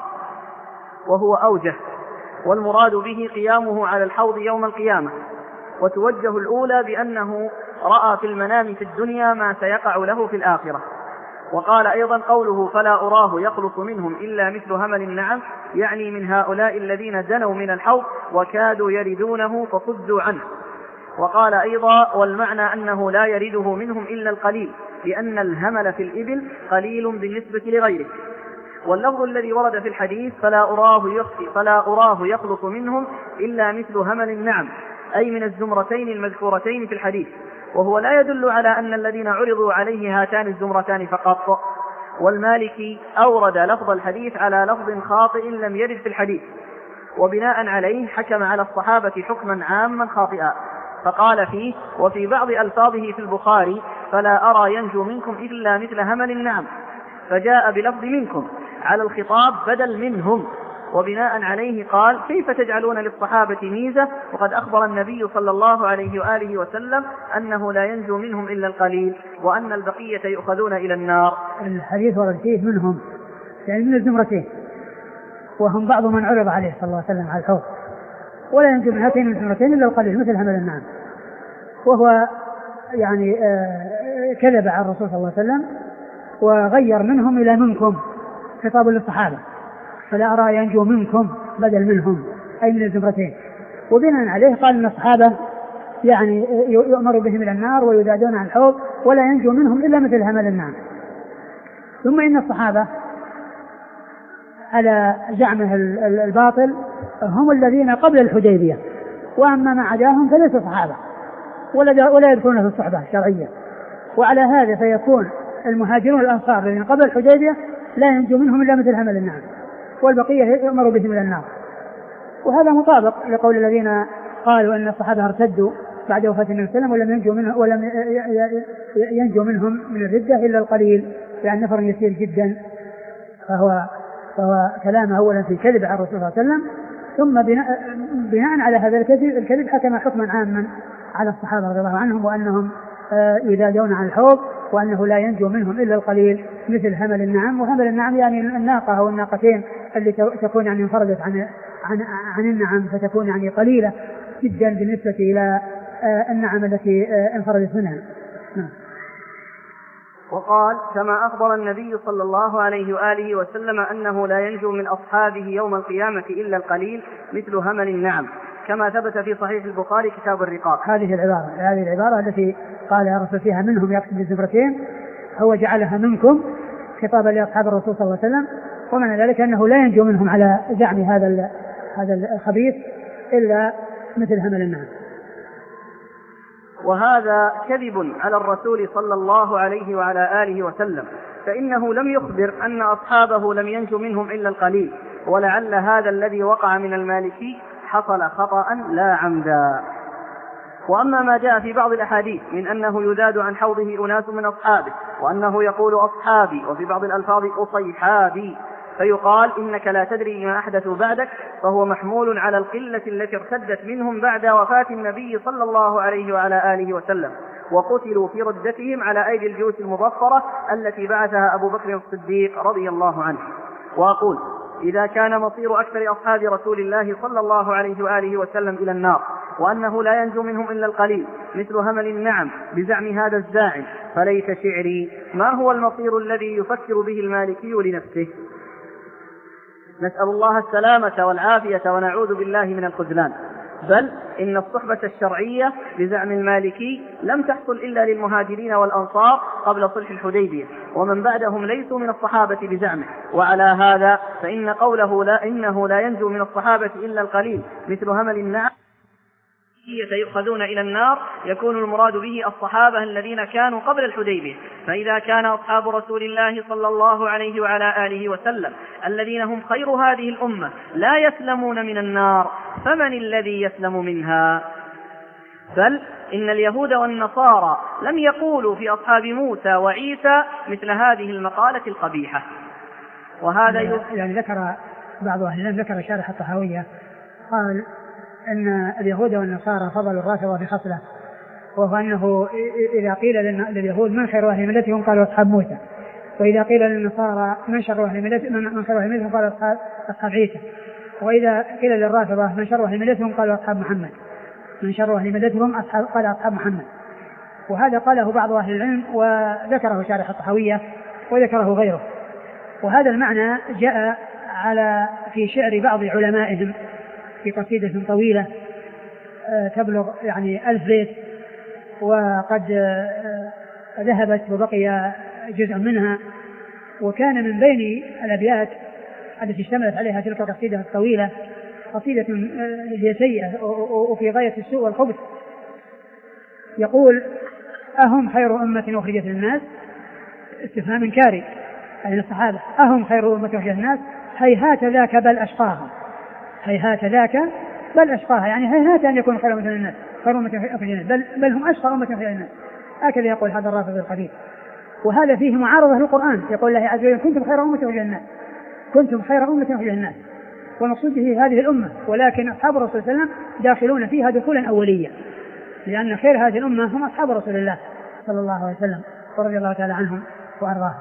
وهو أوجه، والمراد به قيامه على الحوض يوم القيامة. وتوجه الأولى بأنه رأى في المنام في الدنيا ما سيقع له في الآخرة. وقال أيضا: قوله فلا أراه يخلص منهم إلا مثل همل النعم، يعني من هؤلاء الذين دنوا من الحوض وكادوا يردونه فصدوا عنه. وقال أيضا: والمعنى أنه لا يرده منهم إلا القليل، لأن الهمل في الإبل قليل بالنسبة لغيره. واللفظ الذي ورد في الحديث فلا أراه يخفي فلا أراه يخلص منهم إلا مثل همل النعم، أي من الزمرتين المذكورتين في الحديث، وهو لا يدل على أن الذين عرضوا عليه هاتان الزمرتان فقط. والمالكي أورد لفظ الحديث على لفظ خاطئ لم يرد في الحديث، وبناء عليه حكم على الصحابة حكما عاما خاطئا، فقال فيه: وفي بعض ألفاظه في البخاري فلا أرى ينجو منكم إلا مثل همل النعم، فجاء بلفظ منكم على الخطاب بدل منهم، وبناء عليه قال: كيف تجعلون للصحابة ميزة وقد أخبر النبي صلى الله عليه وآله وسلم أنه لا ينجو منهم إلا القليل، وأن البقية يؤخذون إلى النار. الحديث ورد فيه منهم، يعني من الزمرتين، وهم بعض من عرض عليه صلى الله عليه وسلم على الحوض، ولا ينجو من هاتين الزمرتين إلا القليل مثل همل النعم. وهو يعني كذب على الرسول صلى الله عليه وسلم وغير منهم إلى منكم، خطاب للصحابة، فلا أرى ينجو منكم بدل منهم، أي من الزمرتين. وبناء عليه قال أن الصحابة يعني يؤمر بهم إلى النار ويدادون عن الحوض ولا ينجو منهم إلا مثل همل النعم. ثم إن الصحابة على زعمه الباطل هم الذين قبل الحديبية، وأما ما عداهم فليسوا صحابة ولا ولا يدخلون في الصحبة الشرعية. وعلى هذا فيكون المهاجرون الأنصار الذين قبل الحديبية لا ينجو منهم إلا مثل همل النعم، والبقية يؤمر بهم إلى النار. وهذا مطابق لقول الذين قالوا أن الصحابة ارتدوا بعد وفاة النبي صلى الله عليه وسلم ولم ينجو منهم ولم ينجو منهم من الردة إلا القليل، يعني نفر يسير جدا. فهو فهو كلامه أولا في كذب على الرسول صلى الله عليه وسلم، ثم بناء, بناء على هذا الكذب الكذب حكم حكما عاما على الصحابة رضي الله عنهم، وأنهم يدادون عن الحوض، وأنه لا ينجو منهم إلا القليل مثل همل النعم. وهمل النعم يعني الناقة أو الناقتين اللي تكون يعني انفردت عن عن عن النعم، فتكون يعني قليلة جدا بالنسبة إلى النعم التي انفردت منها. وقال: كما أخبر النبي صلى الله عليه وآله وسلم أنه لا ينجو من أصحابه يوم القيامة إلا القليل مثل همل النعم، كما ثبت في صحيح البخاري كتاب الرقاق. هذه العبارة هذه العبارة التي قال يا رسول فيها منهم يقصد بالزمرتين، هو جعلها منكم خطابا لأصحاب الرسول صلى الله عليه وسلم، ومعنى ذلك أنه لا ينجو منهم على زعم هذا هذا الخبيث إلا مثل همل النعم. وهذا كذب على الرسول صلى الله عليه وعلى آله وسلم، فإنه لم يخبر أن أصحابه لم ينجو منهم إلا القليل، ولعل هذا الذي وقع من المالكي حصل خطأ لا عمدا. وأما ما جاء في بعض الأحاديث من أنه يداد عن حوضه أناس من أصحابه، وأنه يقول أصحابي، وفي بعض الألفاظ أصيحابي، فيقال إنك لا تدري ما أحدثوا بعدك، فهو محمول على القلة التي ارتدت منهم بعد وفاة النبي صلى الله عليه وعلى آله وسلم، وقتلوا في ردتهم على أيدي الجيوش المظفرة التي بعثها أبو بكر الصديق رضي الله عنه. وأقول: إذا كان مصير أكثر أصحاب رسول الله صلى الله عليه وآله وسلم إلى النار، وأنه لا ينجو منهم إلا القليل مثل همل النعم بزعم هذا الزاعم، فليس شعري ما هو المصير الذي يفكر به المالكي لنفسه. نسأل الله السلامة والعافية ونعوذ بالله من الخذلان. بل إن الصحبة الشرعية بزعم المالكي لم تحصل إلا للمهاجرين والأنصار قبل صلح الحديبية، ومن بعدهم ليسوا من الصحابة بزعمه. وعلى هذا فإن قوله لا إنه لا ينجو من الصحابة إلا القليل مثل همل النعم يؤخذون إلى النار، يكون المراد به الصحابة الذين كانوا قبل الحديبية. فإذا كان أصحاب رسول الله صلى الله عليه وعلى آله وسلم الذين هم خير هذه الأمة لا يسلمون من النار، فمن الذي يسلم منها؟ بل إن اليهود والنصارى لم يقولوا في أصحاب موسى وعيسى مثل هذه المقالة القبيحة. وهذا يعني ذكر بعض أهل العلم، ذكر شارح الطحاوية قال أن اليهود والنصارى فضلوا الرافضة بخصلة، وهو أنه إذا قيل لليهود من خير أهل ملتهم قالوا أصحاب موسى، وإذا قيل للنصارى من شر أهل ملتهم من خير أهل ملتهم قالوا أصحاب, أصحاب عيسى، وإذا قيل للرافضة من شر أهل ملتهم قالوا أصحاب محمد، من شر أهل ملتهم أصحاب قال أصحاب محمد. وهذا قاله بعض أهل العلم وذكره شارح الطحاوية وذكره غيره. وهذا المعنى جاء على في شعر بعض علمائهم في قصيدة طويلة تبلغ يعني ألف بيت، وقد ذهبت وبقي جزء منها. وكان من بين الأبيات التي اشتملت عليها تلك القصيدة الطويلة قصيدة هي سيئة وفي غاية السوء والخبث. يقول: أهم خير أمة أخرجت للناس؟ استفهام إنكاري يعني الصحابة، أهم خير أمة أخرجت للناس؟ هيهات ذاك بل أشقاها، هيهات ذاك بل أشقاها، يعني هيهات أن يكون خير أمة الناس، خير أمة أخرجت للناس، بل, بل هم أشقى أمة أخرجت للناس. هكذا يقول هذا الرافض الخبيث. وهذا فيه معارضة للقرآن، يقول الله عز وجل: كنتم خير أمة أخرجت للناس، كنتم خير أمة أخرجت للناس، والمقصود به هذه الأمة، ولكن أصحاب الرسول صلى الله عليه وسلم داخلون فيها دخولا أوليا، لأن خير هذه الأمة هم أصحاب رسول الله صلى الله عليه وسلم ورضي الله تعالى عنهم وأرضاهم.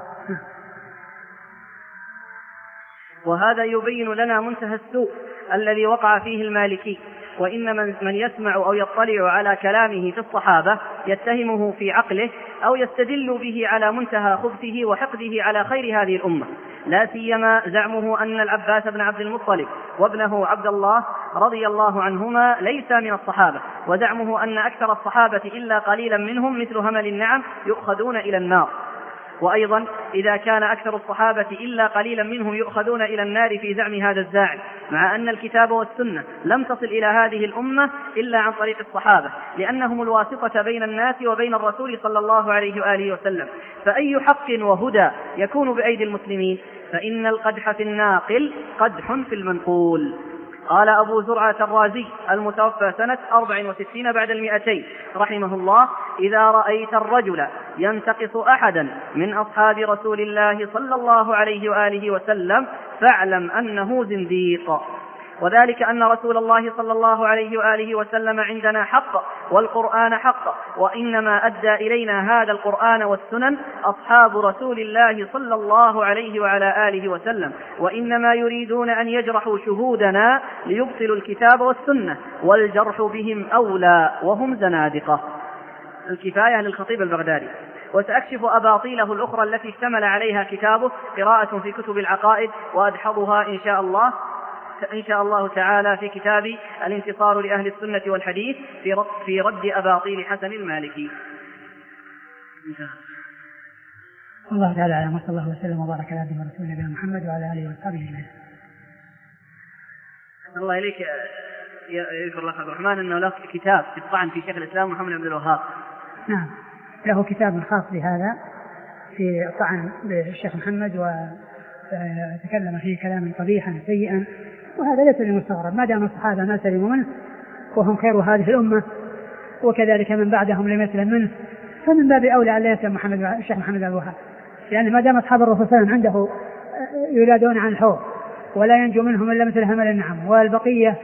وهذا يبين لنا منتهى السوء الذي وقع فيه المالكي. وإن من, من يسمع أو يطلع على كلامه في الصحابة يتهمه في عقله أو يستدل به على منتهى خبثه وحقده على خير هذه الأمة. لا سيما زعمه أن العباس بن عبد المطلب وابنه عبد الله رضي الله عنهما ليس من الصحابة، وزعمه أن أكثر الصحابة إلا قليلا منهم مثل همل النعم يؤخذون إلى النار. وأيضا إذا كان أكثر الصحابة إلا قليلا منهم يؤخذون إلى النار في زعم هذا الزاعم، مع أن الكتاب والسنة لم تصل إلى هذه الأمة إلا عن طريق الصحابة، لأنهم الواسطة بين الناس وبين الرسول صلى الله عليه وآله وسلم، فأي حق وهدى يكون بأيدي المسلمين؟ فإن القدح في الناقل قدح في المنقول. قال أبو زرعة الرازي المتوفى سنة أربع وستين بعد المئتين رحمه الله: إذا رأيت الرجل ينتقص أحدا من أصحاب رسول الله صلى الله عليه وآله وسلم فاعلم أنه زنديق، وذلك أن رسول الله صلى الله عليه وآله وسلم عندنا حق والقرآن حق، وإنما أدى إلينا هذا القرآن والسنن أصحاب رسول الله صلى الله عليه وعلى آله وسلم، وإنما يريدون أن يجرحوا شهودنا ليبطلوا الكتاب والسنة، والجرح بهم أولى وهم زنادقة. الكفاية للخطيب البغدادي. وسأكشف أباطيله الأخرى التي اشتمل عليها كتابه قراءة في كتب العقائد، وأدحضها إن شاء الله إن شاء الله تعالى في كتاب الانتصار لأهل السنة والحديث في رد, في رد أباطيل حسن المالكي. الله تعالى على ما صلى الله وسلم وبارك على عبده ورسوله نبينا محمد وعلى آله وصحبه أجمعين. الله إليك يذكر الله عبد الرحمن أنه له كتاب في الطعن في شيخ الإسلام محمد بن عبد الوهاب. نعم، له كتاب خاص بهذا في الطعن بالشيخ محمد، وتكلم فيه كلاما قبيحا سيئا، وهذا ليس للمستغرب ما دام الصحابة ما سلموا منه وهم خير هذه الأمة، وكذلك من بعدهم لم يسلم منه، فمن باب أولى أن لا يسلم محمد الشيخ محمد بن الوهاب، لأن ما دام أصحاب الرسول صلى الله عليه وسلم عنده يولادون عن الحوض ولا ينجو منهم إلا مثل همل النعم، والبقية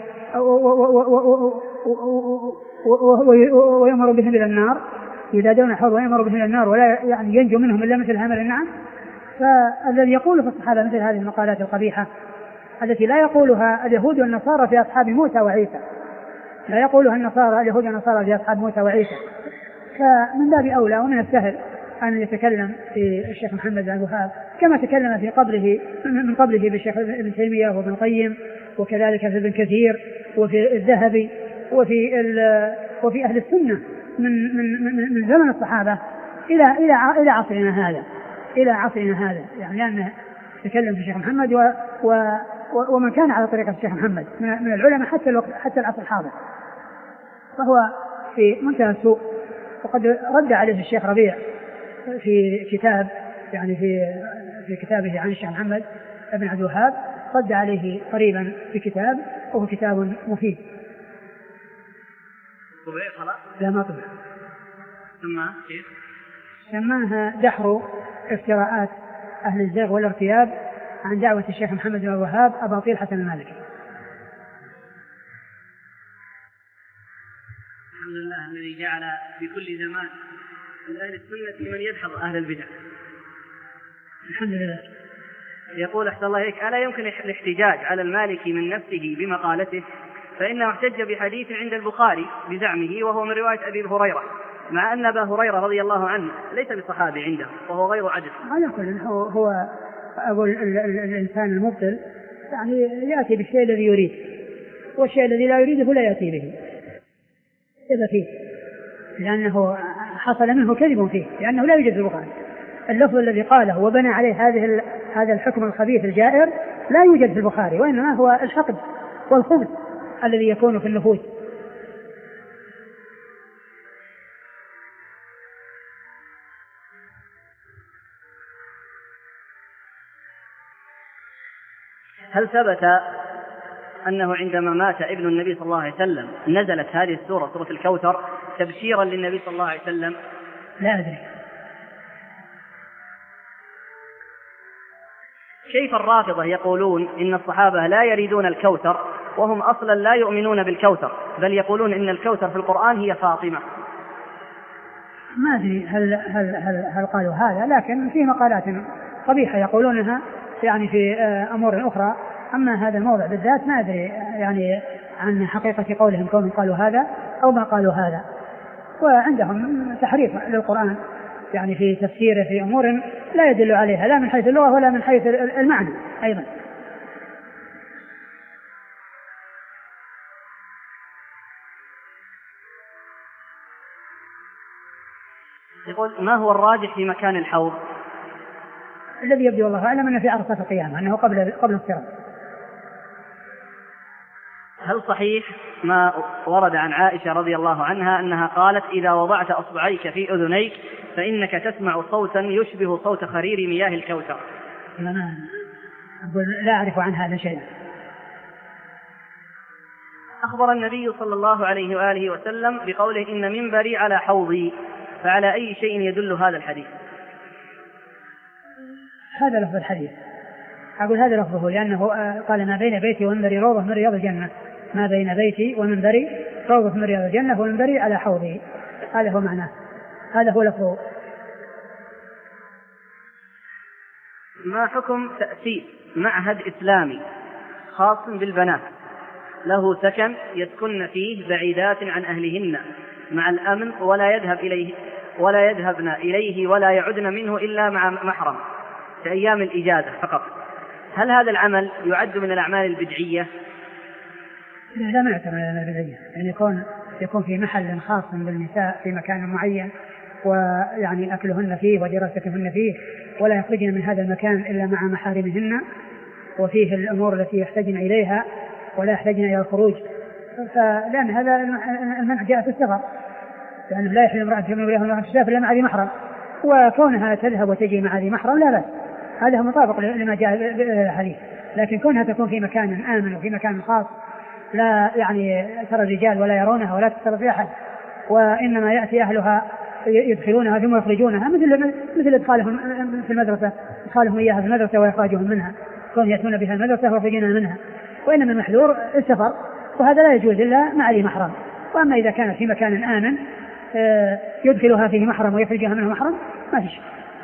ويمر بهم إلى النار، يولادون الحوض ويمر بهم إلى النار ولا يعني ينجو منهم إلا مثل همل النعم. فالذي يقول في الصحابة مثل هذه المقالات القبيحة التي لا يقولها اليهود والنصارى في أصحاب موسى وعيسى، لا يقولها النصارى اليهود والنصارى في أصحاب موسى وعيسى، فمن باب أولى ومن السهل أن يتكلم في الشيخ محمد بن الوهاب كما تكلم في قبله من قبله بالشيخ ابن تيمية وابن القيم، وكذلك في ابن كثير وفي الذهبي وفي وفي أهل السنة من من من, من زمن الصحابة إلى إلى إلى عصرنا هذا إلى عصرنا هذا يعني أنه تكلم في الشيخ محمد و, و ومن كان على طريقة الشيخ محمد من العلماء حتى الوقت حتى العصر الحاضر، فهو في منتهى السوء. وقد رد عليه الشيخ ربيع في كتاب يعني في في كتابه عن الشيخ محمد بن عبد الوهاب، رد عليه قريبا في كتاب وهو كتاب مفيد. لا ما طبع. سماه كيف؟ سماها دحر افتراءات أهل الزيغ والارتياب عن دعوة الشيخ محمد بن الوهاب أباطيل حسن المالكي. الحمد لله الذي جعل في كل زمان من أهل السنة من يدحض أهل البدع. الحمد لله. يقول أحسن الله إليك: ألا يمكن الاحتجاج على المالكي من نفسه بمقالته؟ فإنه احتج بحديث عند البخاري بزعمه وهو من رواية أبي هريرة، مع أن أبا هريرة رضي الله عنه ليس بصحابي عنده وهو غير عدل. على كل هو, هو أقول الإنسان المبطل يعني يأتي بالشيء الذي يريد، والشيء الذي لا يريده لا يأتي به إذا فيه، لأنه حصل منه كذب فيه، لأنه لا يوجد في البخاري. اللفظ الذي قاله وبنى عليه هذه هذا الحكم الخبيث الجائر لا يوجد في البخاري، وإنما هو الحقد والخبث الذي يكون في النفوس. هل ثبت أنه عندما مات ابن النبي صلى الله عليه وسلم نزلت هذه السورة سورة الكوثر تبشيرا للنبي صلى الله عليه وسلم؟ لا أدري. كيف الرافضة يقولون إن الصحابة لا يريدون الكوثر وهم أصلا لا يؤمنون بالكوثر، بل يقولون إن الكوثر في القرآن هي فاطمة؟ ما أدري هل, هل, هل, هل قالوا هذا، لكن في مقالات قبيحة يقولونها يعني في أمور أخرى. أما هذا الموضع بالذات ما أدري يعني عن حقيقة قولهم كونهم قالوا هذا أو ما قالوا هذا. وعندهم تحريف للقرآن يعني في تفسيره في أمور لا يدل عليها لا من حيث اللغة ولا من حيث المعنى أيضا. يقول ما هو الراجح في مكان الحوض؟ الذي يبدو والله أعلم أنه في عرصة القيامة، أنه قبل قبل الصراط. هل صحيح ما ورد عن عائشة رضي الله عنها أنها قالت إذا وضعت أصبعيك في أذنيك فإنك تسمع صوتا يشبه صوت خرير مياه الكوثر؟ لا, لا أعرف عن هذا شيئا. أخبر النبي صلى الله عليه وآله وسلم بقوله إن منبري على حوضي، فعلى أي شيء يدل هذا الحديث؟ هذا لفظ الحديث، أقول هذا لفظه، لأنه قال ما بين بيتي ومنبري روضة من رياض الجنة، ما بين بيتي ومنبري روضة من رياض الجنة ومنبري على حوضي، هذا هو معناه، هذا هو لفظه. ما حكم تأسيس معهد إسلامي خاص بالبنات له سكن يسكن فيه بعيدات عن أهلهن مع الأمن ولا يذهب إليه ولا يذهبن إليه ولا يعدن منه إلا مع محرم في أيام الإجازة فقط، هل هذا العمل يعد من الأعمال البدعية؟ لا ما يعتبر من الأعمال البدعية، يعني يكون يكون في محل خاص بالنساء في مكان معين ويعني أكلهن فيه ودراستهن فيه، ولا يخرجن من هذا المكان إلا مع محارمهن، وفيه الأمور التي يحتاجن إليها ولا يحتاجن إلى الخروج، فلأن هذا المنع جاء في السفر، لأنه لا يحل امرأة من ولاها تسافر إلا مع ذي محرم، وكونها تذهب وتجي مع ذي محرم لا بأس، هذا مطابق لما جاء بالحديث. لكن كونها تكون في مكان آمن وفي مكان خاص لا يعني ترى الرجال ولا يرونها ولا تتصل في أحد، وإنما يأتي أهلها يدخلونها ثم يخرجونها، مثل مثل إدخالهم في المدرسة، إدخالهم إياها في المدرسة وإخراجهم منها، كون يأتون بها المدرسة ويخرجونها منها، وإنما المحذور السفر، وهذا لا يجوز إلا مع ذي محرم. وأما إذا كانت في مكان آمن يدخلها فيه محرم ويخرجها منه محرم ما في شيء.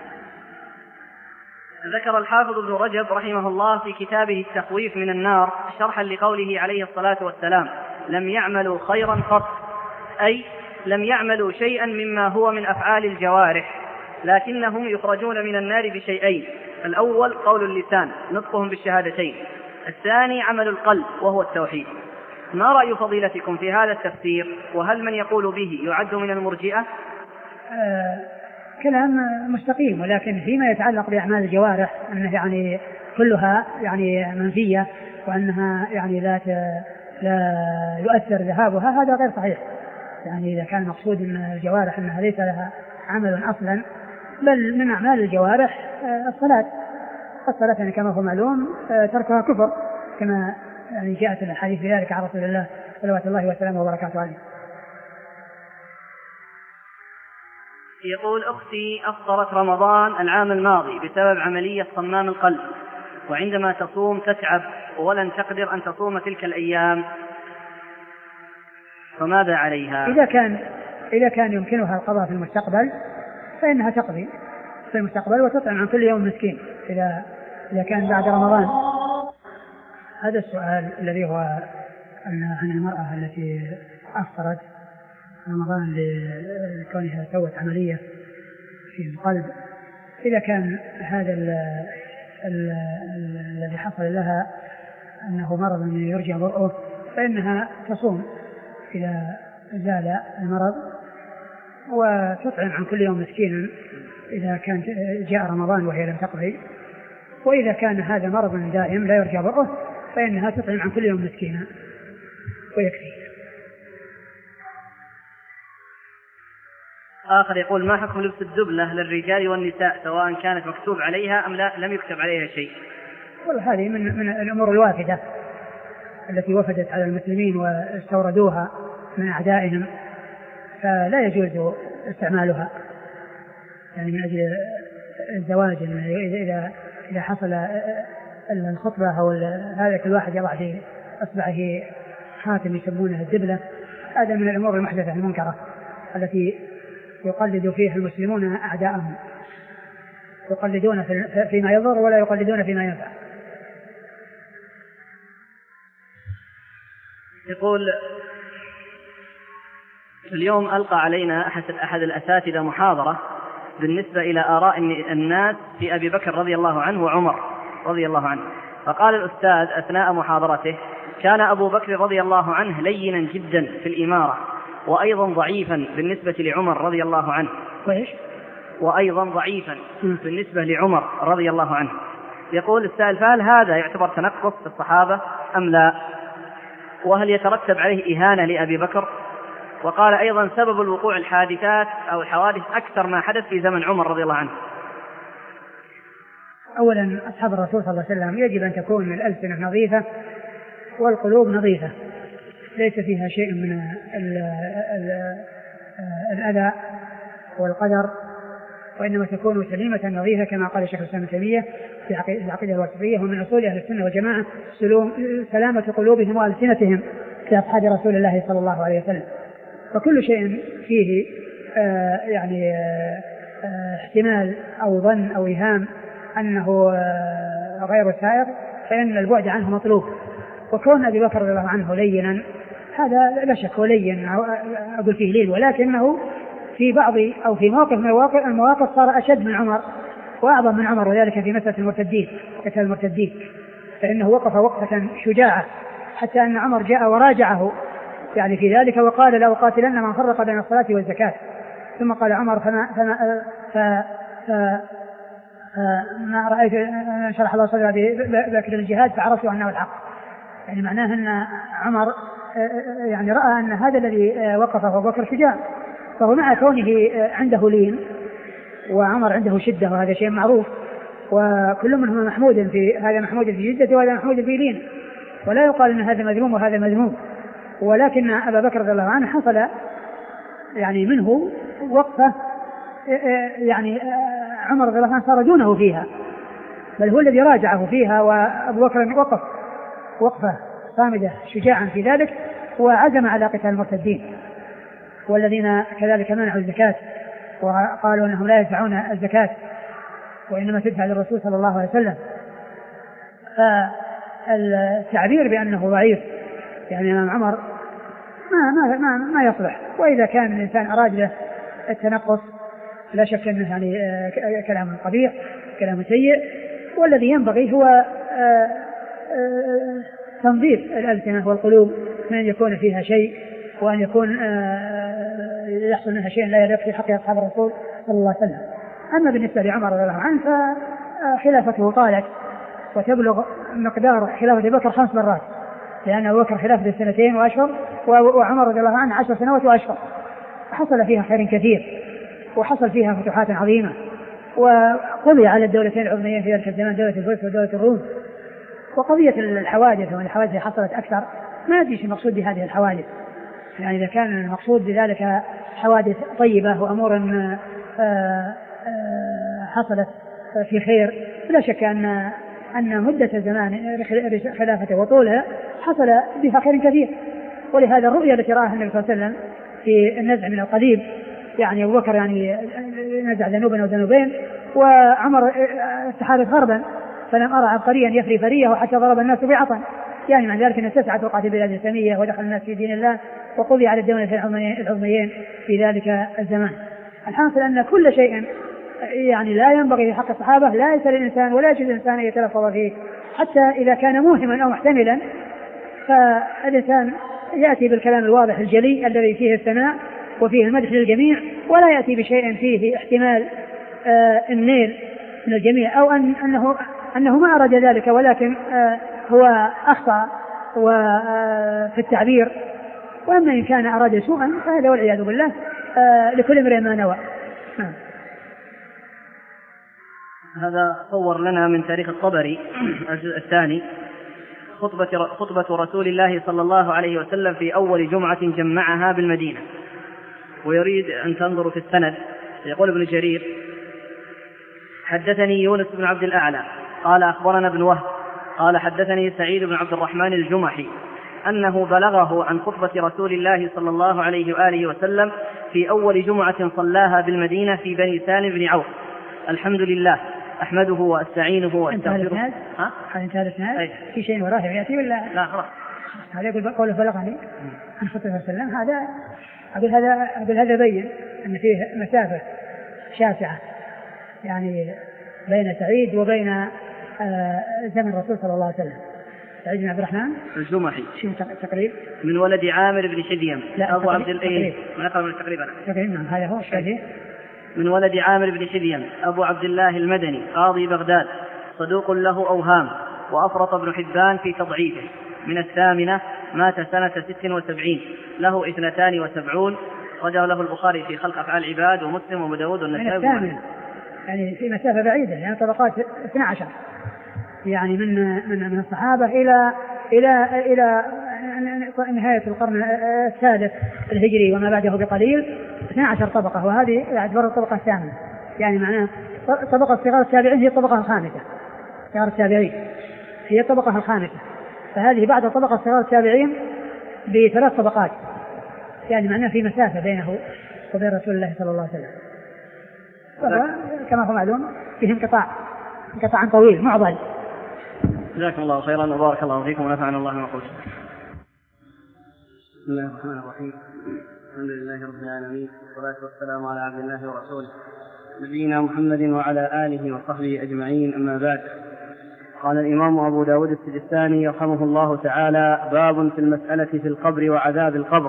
ذكر الحافظ ابن رجب رحمه الله في كتابه التخويف من النار شرحا لقوله عليه الصلاة والسلام لم يعملوا خيرا قط، أي لم يعملوا شيئا مما هو من أفعال الجوارح، لكنهم يخرجون من النار بشيئين: الأول قول اللسان نطقهم بالشهادتين، الثاني عمل القلب وهو التوحيد. ما رأي فضيلتكم في هذا التفسير؟ وهل من يقول به يعد من المرجئة؟ آه كلام مستقيم، ولكن فيما يتعلق بأعمال الجوارح أنه يعني كلها يعني منفية وأنها يعني لا لا يؤثر ذهابها، هذا غير صحيح. يعني إذا كان مقصود أن الجوارح أنها ليس لها عمل أصلا، بل من أعمال الجوارح الصلاة، الصلاة يعني كما هو معلوم تركها كفر، كما يعني جاءت الحديث في ذلك على رسول الله صلوات الله وسلامه وبركاته عليه. يقول أختي أفطرت رمضان العام الماضي بسبب عملية صمام القلب، وعندما تصوم تتعب ولن تقدر أن تصوم تلك الأيام، فماذا عليها؟ إذا كان إذا كان يمكنها القضاء في المستقبل فإنها تقضي في المستقبل وتطعم عن كل يوم مسكين إذا إذا كان بعد رمضان. هذا السؤال الذي هو عن المرأة التي أفطرت رمضان لكونها سوت عملية في القلب، إذا كان هذا الذي حصل لها أنه مرض يرجى برؤه فإنها تصوم إذا زال المرض وتطعم عن كل يوم مسكينا إذا كان جاء رمضان وهي لم تقضي. وإذا كان هذا مرض دائم لا يرجى برؤه فإنها تطعم عن كل يوم مسكينا ويكفي. آخر يقول ما حكم لبس الدبلة للرجال والنساء سواء كانت مكتوب عليها أم لا لم يكتب عليها شيء؟ والله هذه من, من الأمور الوافدة التي وفدت على المسلمين واستوردوها من أعدائهم، فلا يجوز استعمالها يعني من أجل الزواج. إذا إذا حصل الخطبة أو هذا كل واحد يضع في أصبعه خاتم يسمونه الدبلة، هذا من الأمور المحدثة المنكرة التي يقلد فيها المسلمون أعداءهم، يقلدون فيما يضر ولا يقلدون فيما ينفع. يقول اليوم ألقى علينا أحد, أحد الأساتذة محاضرة بالنسبة إلى آراء الناس في أبي بكر رضي الله عنه وعمر رضي الله عنه. فقال الأستاذ أثناء محاضرته: كان أبو بكر رضي الله عنه لينا جدا في الإمارة، وأيضا ضعيفا بالنسبة لعمر رضي الله عنه. وإيش؟ وأيضا ضعيفا بالنسبة لعمر رضي الله عنه. يقول السائل: فهل هذا يعتبر تنقص في الصحابة أم لا؟ وهل يترتب عليه إهانة لأبي بكر؟ وقال أيضا: سبب الوقوع الحادثات أو الحوادث أكثر ما حدث في زمن عمر رضي الله عنه. أولا أصحاب الرسول صلى الله عليه وسلم يجب أن تكون الألسنة نظيفة والقلوب نظيفة، ليس فيها شيء من الأذى والقدر، وإنما تكون سليمة نظيفة كما قال الشيخ الإسلام ابن تيمية في العقيدة الواسطية: ومن أصول أهل السنة والجماعة سلامة قلوبهم وألسنتهم في أصحاب رسول الله صلى الله عليه وسلم. فكل شيء فيه آه يعني آه آه احتمال أو ظن أو إيهام أنه آه غير سائر فإن البعد عنه مطلوب. وكون أبي بكر رضي الله عنه لينا هذا لا شك، ولين أقول فيه لين، ولكنه في بعض أو في موقف من المواقف صار أشد من عمر وأعظم من عمر، وذلك في مسألة المرتدين قتال المرتدين، فإنه وقف وقفة شجاعة حتى أن عمر جاء وراجعه يعني في ذلك وقال: لا أقاتلن من فرق بين الصلاة والزكاة. ثم قال عمر: فما فما ف ما رأيت شرح الله صدره بذكر الجهاد فعرفت أنه الحق. يعني معناه أن عمر يعني رأى أن هذا الذي وقف أبو بكر شجاع، فهو مع كونه عنده لين وعمر عنده شدة، وهذا شيء معروف، وكل منهما محمود في هذا محمود في جدته وهذا محمود في لين، ولا يقال أن هذا مذموم وهذا مذموم. ولكن أبا بكر رضي الله عنه حصل يعني منه وقفة يعني عمر رضي الله عنه صار دونه فيها، بل هو الذي راجعه فيها، وأبو بكر وقف وقفة صامدة شجاعا في ذلك وعزم على قتال المرتدين والذين كذلك منعوا الزكاة وقالوا أنهم لا يدفعون الزكاة وإنما تدفع للرسول صلى الله عليه وسلم. فالتعبير بأنه ضعيف يعني أمام عمر ما, ما, ما, ما يصلح. وإذا كان الإنسان أراد له التنقص لا شك أنه يعني كلام قبيح كلام سيء، والذي ينبغي هو تنظيف الألسنة والقلوب من أن يكون فيها شيء وأن يكون يحصل منها شيء لا يليق في حق أصحاب الرسول صلى الله عليه وسلم. أما بالنسبة لعمر رضي الله عنه فخلافته طالت وتبلغ مقدار خلافة بكر خمس مرات، لأن أبو بكر خلافة سنتين وأشهر وعمر رضي الله عنه عشر سنوات وأشهر، حصل فيها خير كثير وحصل فيها فتوحات عظيمة، وقضي على الدولتين العظميين في ذلك الزمان، دولة الفرس ودولة الروم. وقضية الحوادث والحوادث حصلت أكثر ما أدري شو المقصود بهذه الحوادث، يعني إذا كان المقصود بذلك حوادث طيبة وأمور حصلت في خير، لا شك أن أن مدة الزمان خلافته وطولها حصل بها خير كثير. ولهذا الرؤية التي رآها النبي صلى الله عليه وسلم في النزع من القضيب، يعني أبو بكر يعني نزع ذنوبا وذنوبين وعمر استحالت غربا، فلم أرى عبقريا يفري فريه حتى ضرب الناس بعطا، يعني من ذلك أن اتسعت وقعت البلاد الإسلامية ودخل الناس في دين الله وقضي على الدولة العظميين في ذلك الزمان. الحاصل أن كل شيء يعني لا ينبغي في حق الصحابة لا يسأل الإنسان ولا يجوز الإنسان أن يتلفظ فيه، حتى إذا كان موهما أو محتملا فالإنسان يأتي بالكلام الواضح الجلي الذي فيه الثناء وفيه المدح للجميع، ولا يأتي بشيء فيه احتمال آه النيل من الجميع أو أن أنه أنه ما أراد ذلك ولكن آه هو أخطأ في التعبير. وأما إن كان أراد سوءا فهذا والعياذ بالله آه لكل امرئ ما نوى. هذا صور لنا من تاريخ الطبري الجزء الثاني خطبة, خطبة رسول الله صلى الله عليه وسلم في أول جمعة جمعها بالمدينة، ويريد أن تنظروا في السند. يقول ابن جرير: حدثني يونس بن عبد الأعلى قال أخبرنا ابن وهب قال حدثني سعيد بن عبد الرحمن الجمحي أنه بلغه عن خطبة رسول الله صلى الله عليه وآله وسلم في أول جمعة صلاها بالمدينة في بني سالم بن عوف: الحمد لله أحمده وأستعينه وأستغفره. ها؟ هل انتهى الإسناد؟ في شيء وراه يأتي ولا؟ لا خلاص. هذا يقول قوله بلغني عن خطبة صلى الله عليه وسلم، هذا أقول هذا أقول هذا بين أن فيه مسافة شاسعة يعني بين سعيد وبين آه زمن الرسول صلى الله عليه وسلم. سعيد بن عبد الرحمن الجمحي شو تقريب من ولد عامر بن حديم أبو عبد الله ما يقرأ من التقريب نعم هذا هو الشافعي من ولد عامر بن حديم أبو عبد الله المدني قاضي بغداد صدوق له أوهام وأفرط ابن حبان في تضعيفه. من الثامنة مات سنة ست وسبعين له اثنتان وسبعون رجع له البخاري في خلق أفعال العباد ومسلم وأبو داود والنسائي. من الثامنة يعني في مسافة بعيدة يعني طبقات اثنى عشر يعني من من من الصحابة إلى إلى إلى نهاية القرن الثالث الهجري وما بعده بقليل اثنى عشر طبقة وهذه يعتبر الطبقة الثامنة يعني معناه طبقة صغار التابعين هي الطبقة الخامسة. صغار التابعين هي الطبقة الخامسة فهذه بعد طبقة صغار التابعين بثلاث طبقات يعني معناه في مسافة بينه وبين رسول الله صلى الله عليه وسلم. كما هو معلوم فيه انقطاع انقطاع طويل معضل. جزاكم الله خيرا وبارك الله فيكم ونفعنا الله ما قلتم. بسم الله الرحمن الرحيم. الحمد لله رب العالمين والصلاة والسلام على عبد الله ورسوله نبينا محمد وعلى آله وصحبه أجمعين. أما بعد قال الإمام أبو داود السجستاني يرحمه الله تعالى باب في المسألة في القبر وعذاب القبر.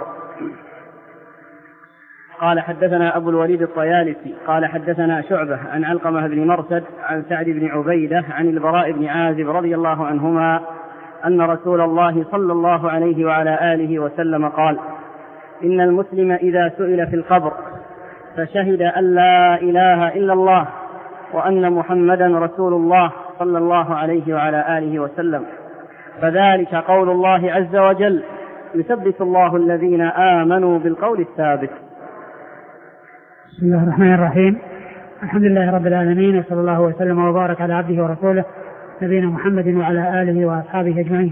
قال حدثنا أبو الوليد الطيالسي قال حدثنا شعبة عن علقمة بن مرثد عن سعد بن عبيدة عن البراء بن عازب رضي الله عنهما أن رسول الله صلى الله عليه وعلى آله وسلم قال إن المسلم إذا سئل في القبر فشهد أن لا إله إلا الله وأن محمدا رسول الله صلى الله عليه وعلى آله وسلم فذلك قول الله عز وجل يثبت الله الذين آمنوا بالقول الثابت. بسم الله الرحمن الرحيم. الحمد لله رب العالمين وصلى الله وسلم وبارك على عبده ورسوله نبينا محمد وعلى آله وأصحابه أجمعين.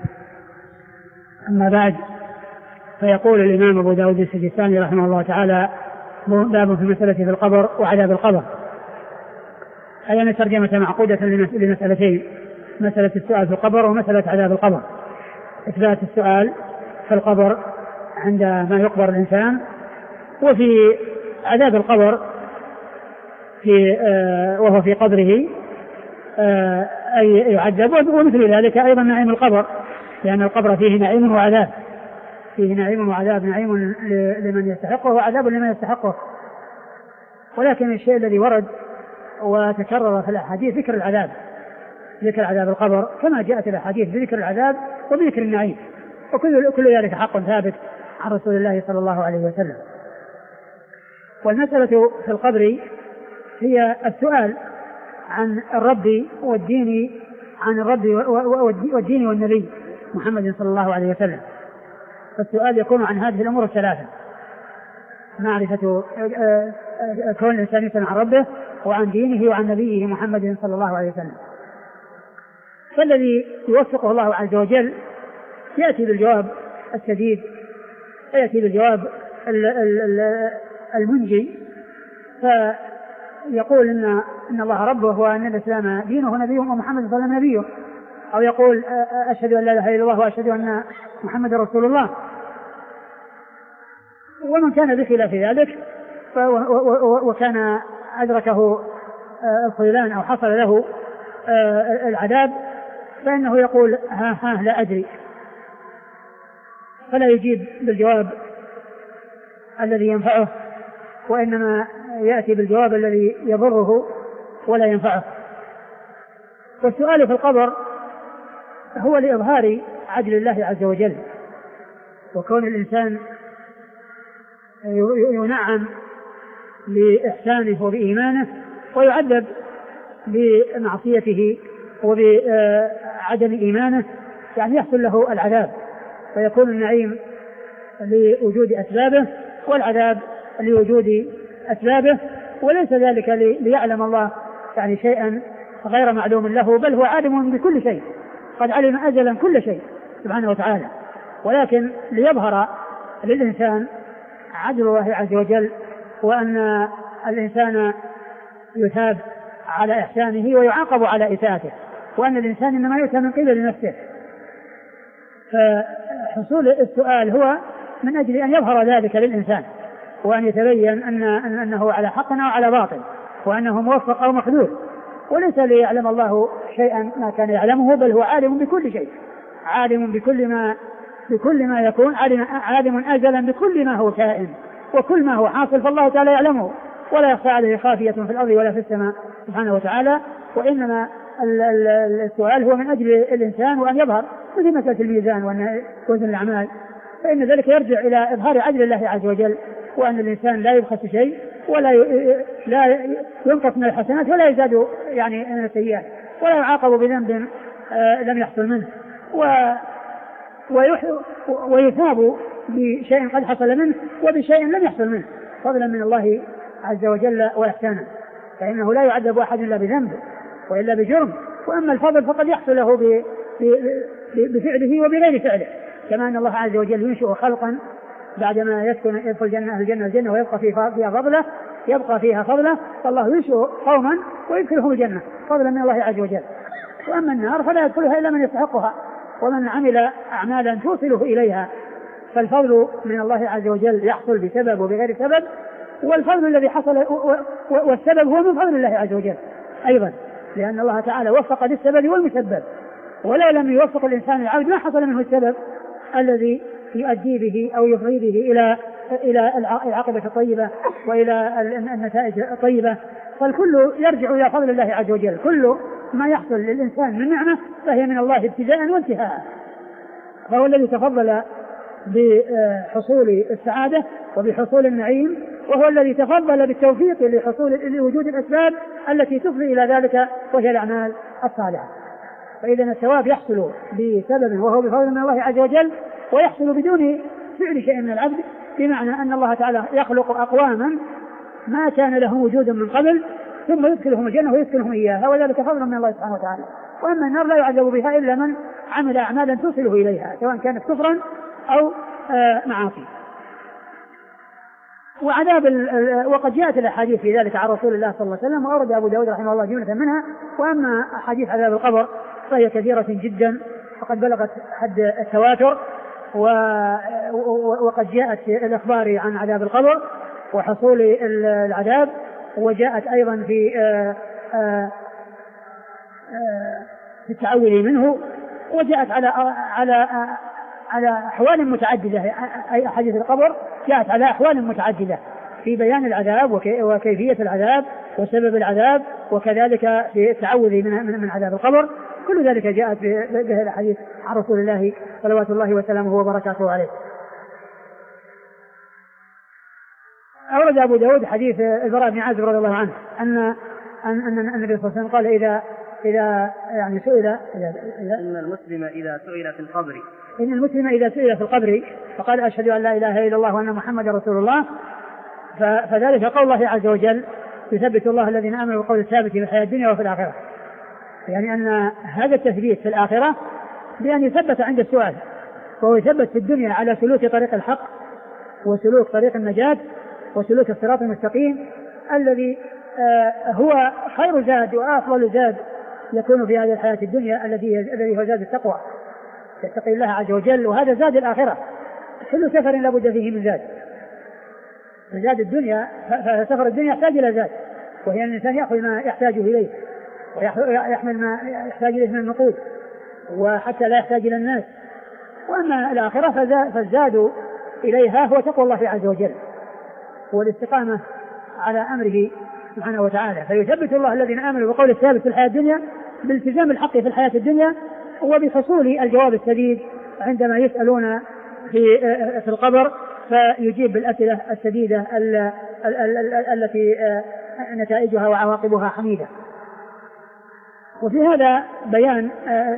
أما بعد فيقول الإمام أبو داود السجستاني رحمه الله تعالى باب في مسألة في القبر وعذاب القبر. أي أن ترجمة معقودة لمسألتين مسألة السؤال في القبر ومسألة عذاب القبر. إثبات السؤال في القبر عندما يقبر الإنسان وفي عذاب القبر في آه وهو في قبره آه أي يعذب ومثل ذلك أيضا نعيم القبر لأن القبر فيه نعيم وعذاب فيه نعيم وعذاب نعيم لمن يستحقه وعذاب لمن يستحقه. ولكن الشيء الذي ورد وتكرر في الأحاديث ذكر العذاب ذكر عذاب القبر كما جاءت الأحاديث بذكر العذاب وبذكر النعيم وكل كل ذلك حق ثابت عن رسول الله صلى الله عليه وسلم. والمسألة في القبر هي السؤال عن الرب والدين عن الرب والدين والنبي محمد صلى الله عليه وسلم. فالسؤال يكون عن هذه الأمور الثلاثة معرفة كون الإنسان يسأل عن ربه وعن دينه وعن نبيه محمد صلى الله عليه وسلم. فالذي يوفقه الله عز وجل يأتي بالجواب السديد يأتي بالجواب المنجي فيقول إن, إن الله ربه وأن الإسلام دينه ونبيه ومحمد صلى الله عليه وسلم نبيه أو يقول أشهد أن لا إله إلا الله وأشهد أن محمد رسول الله. ومن كان بخلاف ذلك وكان أدركه الخذلان أو حصل له العذاب فإنه يقول ها ها لا أدري فلا يجيب بالجواب الذي ينفعه وإنما يأتي بالجواب الذي يضره ولا ينفعه. والسؤال في القبر هو لإظهار عدل الله عز وجل وكون الإنسان ينعم بإحسانه وبإيمانه ويعذب بمعصيته وبعدم إيمانه يعني يحصل له العذاب فيكون النعيم لوجود أسبابه والعذاب لوجود أسبابه وليس ذلك ليعلم الله يعني شيئا غير معلوم له بل هو عالم بكل شيء قد علم أجلا كل شيء سبحانه وتعالى ولكن ليظهر للإنسان عدل الله عز وجل وأن الإنسان يثاب على إحسانه ويعاقب على إساءته وأن الإنسان إنما يؤتى من قبل نفسه. فحصول السؤال هو من أجل أن يظهر ذلك للإنسان وأن يتبين أن أنه على حق أو على باطل، وأنه موفق أو مخذول، وليس ليعلم الله شيئا ما كان يعلمه، بل هو عالم بكل شيء، عالم بكل ما بكل ما يكون، عالم أزلا بكل ما هو كائن وكل ما هو حاصل، فالله تعالى يعلمه ولا يخفى عليه خافية في الأرض ولا في السماء سبحانه وتعالى. وإنما السؤال هو من أجل الإنسان وأن يظهر، مثل مسألة الميزان وأن وزن الأعمال، فإن ذلك يرجع إلى إظهار عدل الله عز وجل، وأن الإنسان لا يبخس شيء ولا لا ينقص من الحسنات ولا يزاد يعني من السيئات، ولا يعاقب بذنب لم يحصل منه، ويثاب بشيء قد حصل منه وبشيء لم يحصل منه فضلا من الله عز وجل وإحسانا، فإنه لا يعذب أحد إلا بذنب وإلا بجرم. وأما الفضل فقد يحصل له بفعله وبغير فعله، كما أن الله عز وجل ينشئ خلقا بعدما يسكن يدخل الجنة الجنة الجنة ويبقى فيها فضله يبقى فيها فضله فالله ينشئ قوما ويدخلهم الجنة فضلا من الله عز وجل. وأما النار فلا يدخلها إلا من يستحقها ومن عمل أعمالا توصله إليها، فالفضل من الله عز وجل يحصل بسبب وبغير سبب، والفضل الذي حصل والسبب هو من فضل الله عز وجل أيضا، لأن الله تعالى وفق للسبب والمسبب، ولا لم يوفق الإنسان العبد ما حصل منه السبب الذي يؤدي به أو يفضي به إلى إلى العاقبة الطيبة وإلى النتائج الطيبة، فالكل يرجع إلى فضل الله عز وجل. كل ما يحصل للإنسان من نعمة فهي من الله ابتداء وانتهاء، فهو الذي تفضل بحصول السعادة وبحصول النعيم، وهو الذي تفضل بالتوفيق لحصول لوجود الأسباب التي تفضي إلى ذلك وهي الأعمال الصالحة. فإذا الثواب يحصل بسبب وهو بفضل من الله عز وجل، ويحصل بدون فعل شيء من العبد، بمعنى أن الله تعالى يخلق أقواما ما كان لهم وجود من قبل ثم يدخلهم الجنة ويدخلهم إياها، وذلك فضل من الله سبحانه وتعالى. وأما النار لا يعذب بها إلا من عمل أعمالا توصله إليها سواء كانت كفرا أو معاصي. وعذاب وقد جاءت الأحاديث في ذلك عن رسول الله صلى الله عليه وسلم، وأورد أبو داود رحمه الله جملة منها. وأما أحاديث عذاب القبر فهي كثيرة جدا وقد بلغت حد التواتر، وقد جاءت في الإخبار عن عذاب القبر وحصول العذاب، وجاءت أيضا في في التعوذ منه، وجاءت على على على أحوال متعددة. أي أحاديث القبر جاءت على أحوال متعددة في بيان العذاب وكيفية العذاب وسبب العذاب، وكذلك في التعوذ من من عذاب القبر. كل ذلك جاءت به الأحاديث عن رسول الله صلوات الله وسلامه وبركاته عليه. أورد أبو داود حديث البراء بن عازب رضي الله عنه أن أن النبي صلى الله عليه وسلم قال إذا إذا يعني سئل إذا إن المسلم إذا سئل في القبر إن المسلم إذا سئل في القبر فقال أشهد أن لا إله إلا الله وأن محمد رسول الله، فذلك قول الله عز وجل يثبت الله الذين آمنوا بالقول الثابت في الحياة الدنيا وفي الآخرة، يعني أن هذا التثبيت في الآخرة بأن يثبت عند السؤال، وهو يثبت في الدنيا على سلوك طريق الحق وسلوك طريق النجاة وسلوك الصراط المستقيم الذي هو خير زاد وأفضل زاد يكون في هذه الحياة الدنيا الذي الذي هو زاد التقوى، يتقي الله عز وجل، وهذا زاد الآخرة. كل سفر لابد فيه من زاد، زاد الدنيا، فسفر الدنيا يحتاج إلى زاد، وهي أن الإنسان يأخذ ما يحتاج إليه ويحمل ما يحتاج إليه من النقود وحتى لا يحتاج إلى الناس. وأما الآخرة فالزاد إليها هو تقوى الله عز وجل والاستقامة على أمره سبحانه وتعالى. فيثبت الله الذين آمنوا بقول الثابت في الحياة الدنيا بالتزام الحق في الحياة الدنيا، وبحصول الجواب السديد عندما يسألون في في القبر فيجيب بالأسئلة السديدة التي نتائجها وعواقبها حميدة. وفي هذا بيان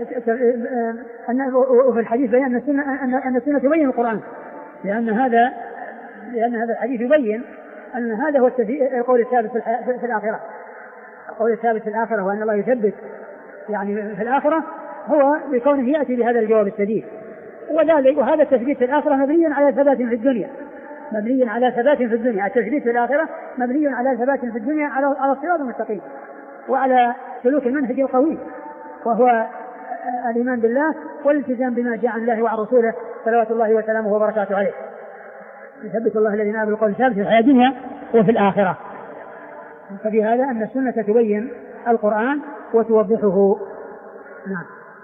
وفي الحديث بيان أن السنة تبين القرآن، لأن هذا لأن هذا الحديث يبين أن هذا هو القول الثابت في الآخرة. القول الثابت في الآخرة وأن الله يثبت يعني في الآخرة هو بكونه يأتي بهذا الجواب السديد، وذلك وهذا التثبيت في الآخرة مبني على ثبات في الدنيا مبني على ثبات في الدنيا التثبيت في الآخرة مبني على ثبات في الدنيا على على الصراط المستقيم وعلى سلوك المنهج القوي، وهو الإيمان بالله والالتزام بما جاء عن الله وعن رسوله صلوات الله وسلامه وبركاته عليه. يثبت الله الذين آمنوا بالقول الثابت في الحياة الدنيا وفي الآخرة. ففي هذا أن السنة تبين القرآن وتوضحه. نعم.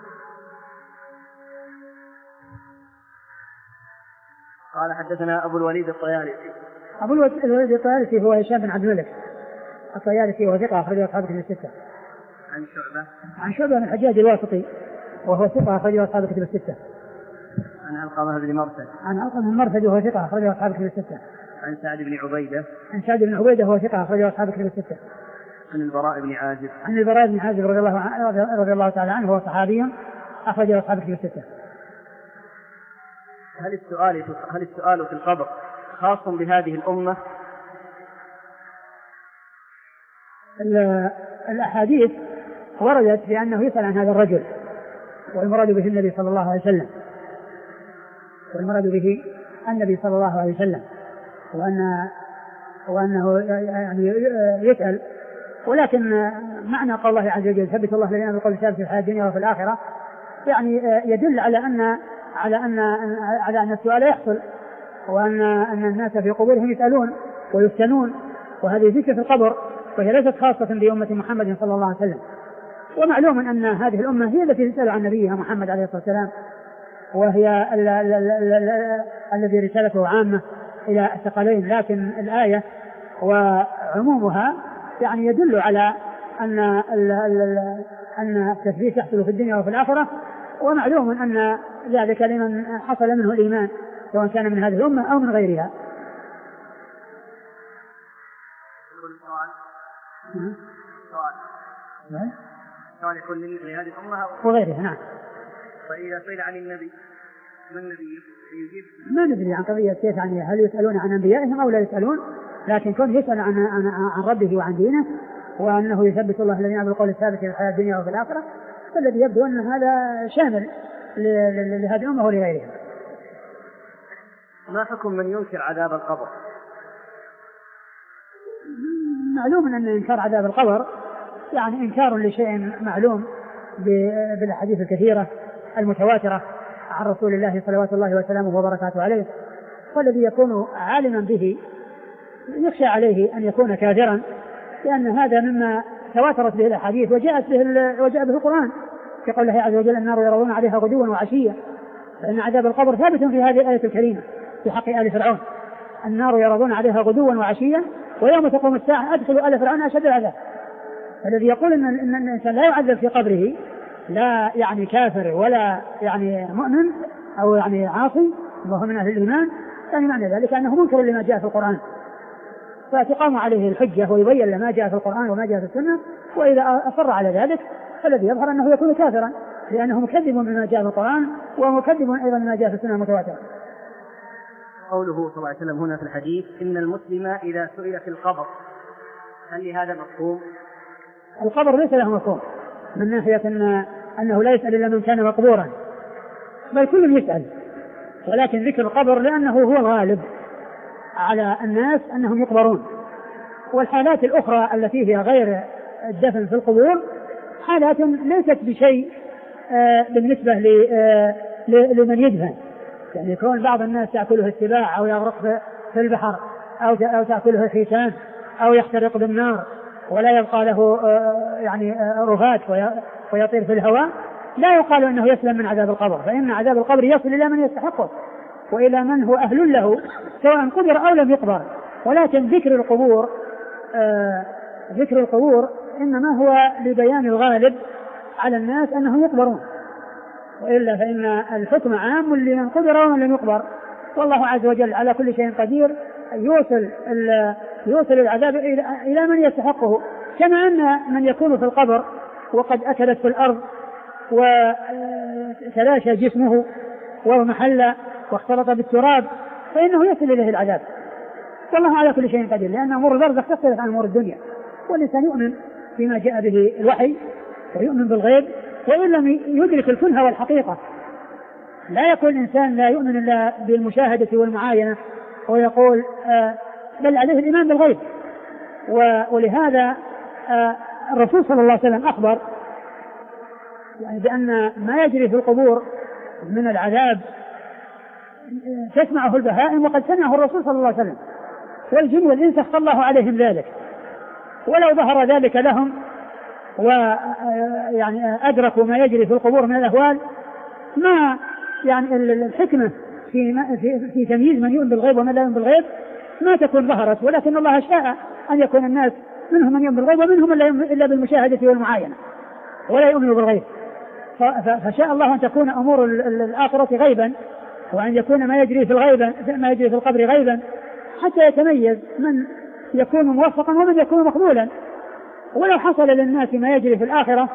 قال حدثنا أبو الوليد الطيالسي. أبو الوليد الطيالسي هو هشام بن عبد الملك الطيالسي وهو ثقة أخرجه أصحاب الكتب الستة. عن شعبة. عن شعبة بن الحجاج الواسطي وهو ثقة أخرجه أصحاب الكتب الستة. عن علقمة بن مرثد. عن علقمة بن مرثد وهو ثقة أخرجه أصحاب الكتب الستة. عن سعد بن عبيدة. عن سعد بن عبيدة وهو ثقة أخرجه أصحاب الكتب الستة. عن البراء بن عازب. عن البراء بن عازب رضي الله عنه رضي الله تعالى عنه وهو صحابي أخرجه أصحاب الكتب الستة. هل السؤال هل السؤال في القبر خاص بهذه الأمة؟ الأحاديث وردت بأنه يسأل عن هذا الرجل والمراد به النبي صلى الله عليه وسلم والمراد به النبي صلى الله عليه وسلم وأن وأنه يعني يسأل. ولكن معنى قول الله عز وجل ثبت الله الذين آمنوا بالقول الثابت في الحياة الدنيا وفي الآخرة يعني يدل على أن على أن على أن السؤال يحصل وأن أن الناس في قبورهم يسألون ويفتنون وهذه ذكر في القبر وهي ليست خاصة بأمة محمد صلى الله عليه وسلم. ومعلوم أن هذه الأمة هي التي تسأل عن نبيها محمد عليه الصلاة والسلام وهي الذي رسالته عامة إلى الثقلين. لكن الآية وعمومها يعني يدل على أن أن التثبيت يحصل في الدنيا وفي الآخرة. ومعلوم أن ذلك لمن حصل منه الإيمان سواء كان من هذه الأمة أو من غيرها. سؤال سؤال يكون لهذه الأمة وغيرها. نعم. فإذا سئل عن النبي من النبي يجيب ما ندري عن قضية كيف يعني هل يسألون عن أنبيائهم أو لا يسألون، لكن كون يسأل عن عن, عن ربه وعن دينه وأنه يثبت الله الذين آمنوا بالقول الثابت في الحياة الدنيا وفي الآخرة فالذي يبدو أن هذا شامل لهذه الأمة ولغيرها. ما حكم من ينكر عذاب القبر؟ معلوم أن إنكار عذاب القبر يعني إنكار لشيء معلوم بالأحاديث الكثيرة المتواترة عن رسول الله صلوات الله وسلامه وبركاته عليه. والذي يكون عالما به يخشى عليه أن يكون كافرا لأن هذا مما تواترت به الأحاديث وجاءت به وجاء به القرآن في قول الله عز وجل النار يرون عليها غدوا وعشيا. فإن عذاب القبر ثابت في هذه الآية الكريمة في حق آل فرعون النار يرون عليها غدوا وعشيا ويوم تقوم الساعة أدخلوا آل فرعون أشد العذاب. الذي يقول إن, إن الإنسان لا يعذب في قبره لا يعني كافر ولا يعني مؤمن أو يعني عاصي وهو من أهل الإيمان يعني معنى ذلك أنه منكر لما جاء في القرآن فتقام عليه الحجة ويبين لما جاء في القرآن وما جاء في السنة. وإذا أصر على ذلك فالذي يظهر أنه يكون كافرا لأنه مكذب بما جاء في القرآن ومكذب أيضا بما جاء في السنة المتواترة. قوله صلى الله عليه وسلم هنا في الحديث إن المسلم إذا سئل في القبر هل لهذا مفهوم؟ القبر ليس له مفهوم من ناحية أن أنه لا يسأل إلا من كان مقبورا بل كل يسأل ولكن ذكر القبر لأنه هو الغالب على الناس أنهم يقبرون. والحالات الأخرى التي هي غير الدفن في القبور حالات ليست بشيء آه بالنسبة آه لمن يدفن يعني يكون بعض الناس تأكله السباع أو يغرق في البحر أو تأكله الحيتان أو يحترق بالنار ولا يبقى له آه يعني آه رفات ويطير في الهواء لا يقال أنه يسلم من عذاب القبر فإن عذاب القبر يصل إلى من يستحقه وإلى من هو أهل له سواء قدر أو لم يقبر. ولكن ذكر القبور آه ذكر القبور إنما هو لبيان الغالب على الناس أنهم يقبرون وإلا فإن الحكم عام لمن قدر ومن لم يقبر والله عز وجل على كل شيء قدير يوصل يوصل العذاب إلى من يستحقه كما أن من يكون في القبر وقد أكلت في الأرض وتلاشى جسمه ومحل واختلط بالتراب فإنه يصل إليه العذاب والله على كل شيء قدير لأن أمور البرزخ تختلف عن أمور الدنيا. والإنسان يؤمن بما جاء به الوحي ويؤمن بالغيب وإن لم يدرك الكنه والحقيقة. لا يقول الإنسان لا يؤمن إلا بالمشاهدة والمعاينة ويقول آه بل عليه الإيمان بالغيب. ولهذا آه الرسول صلى الله عليه وسلم أخبر يعني بأن ما يجري في القبور من العذاب تسمعه البهائم وقد سمعه الرسول صلى الله عليه وسلم، والجن والإنس اخفى الله عليهم ذلك، ولو ظهر ذلك لهم ويعني أدركوا ما يجري في القبور من الأهوال ما يعني الحكمة في, في, في تمييز من يؤمن بالغيب ومن لا يؤمن بالغيب ما تكون ظهرت، ولكن الله شاء أن يكون الناس منهم من يؤمن بالغيب ومنهم من لا يؤمن إلا بالمشاهدة والمعاينة ولا يؤمن بالغيب. فشاء الله أن تكون أمور الآخرة غيبا، وأن يكون ما يجري في الغيبة ما يجري في القبر غيبا، حتى يتميز من يكون موفقا ومن يكون مقبولا. ولو حصل للناس ما يجري في الآخرة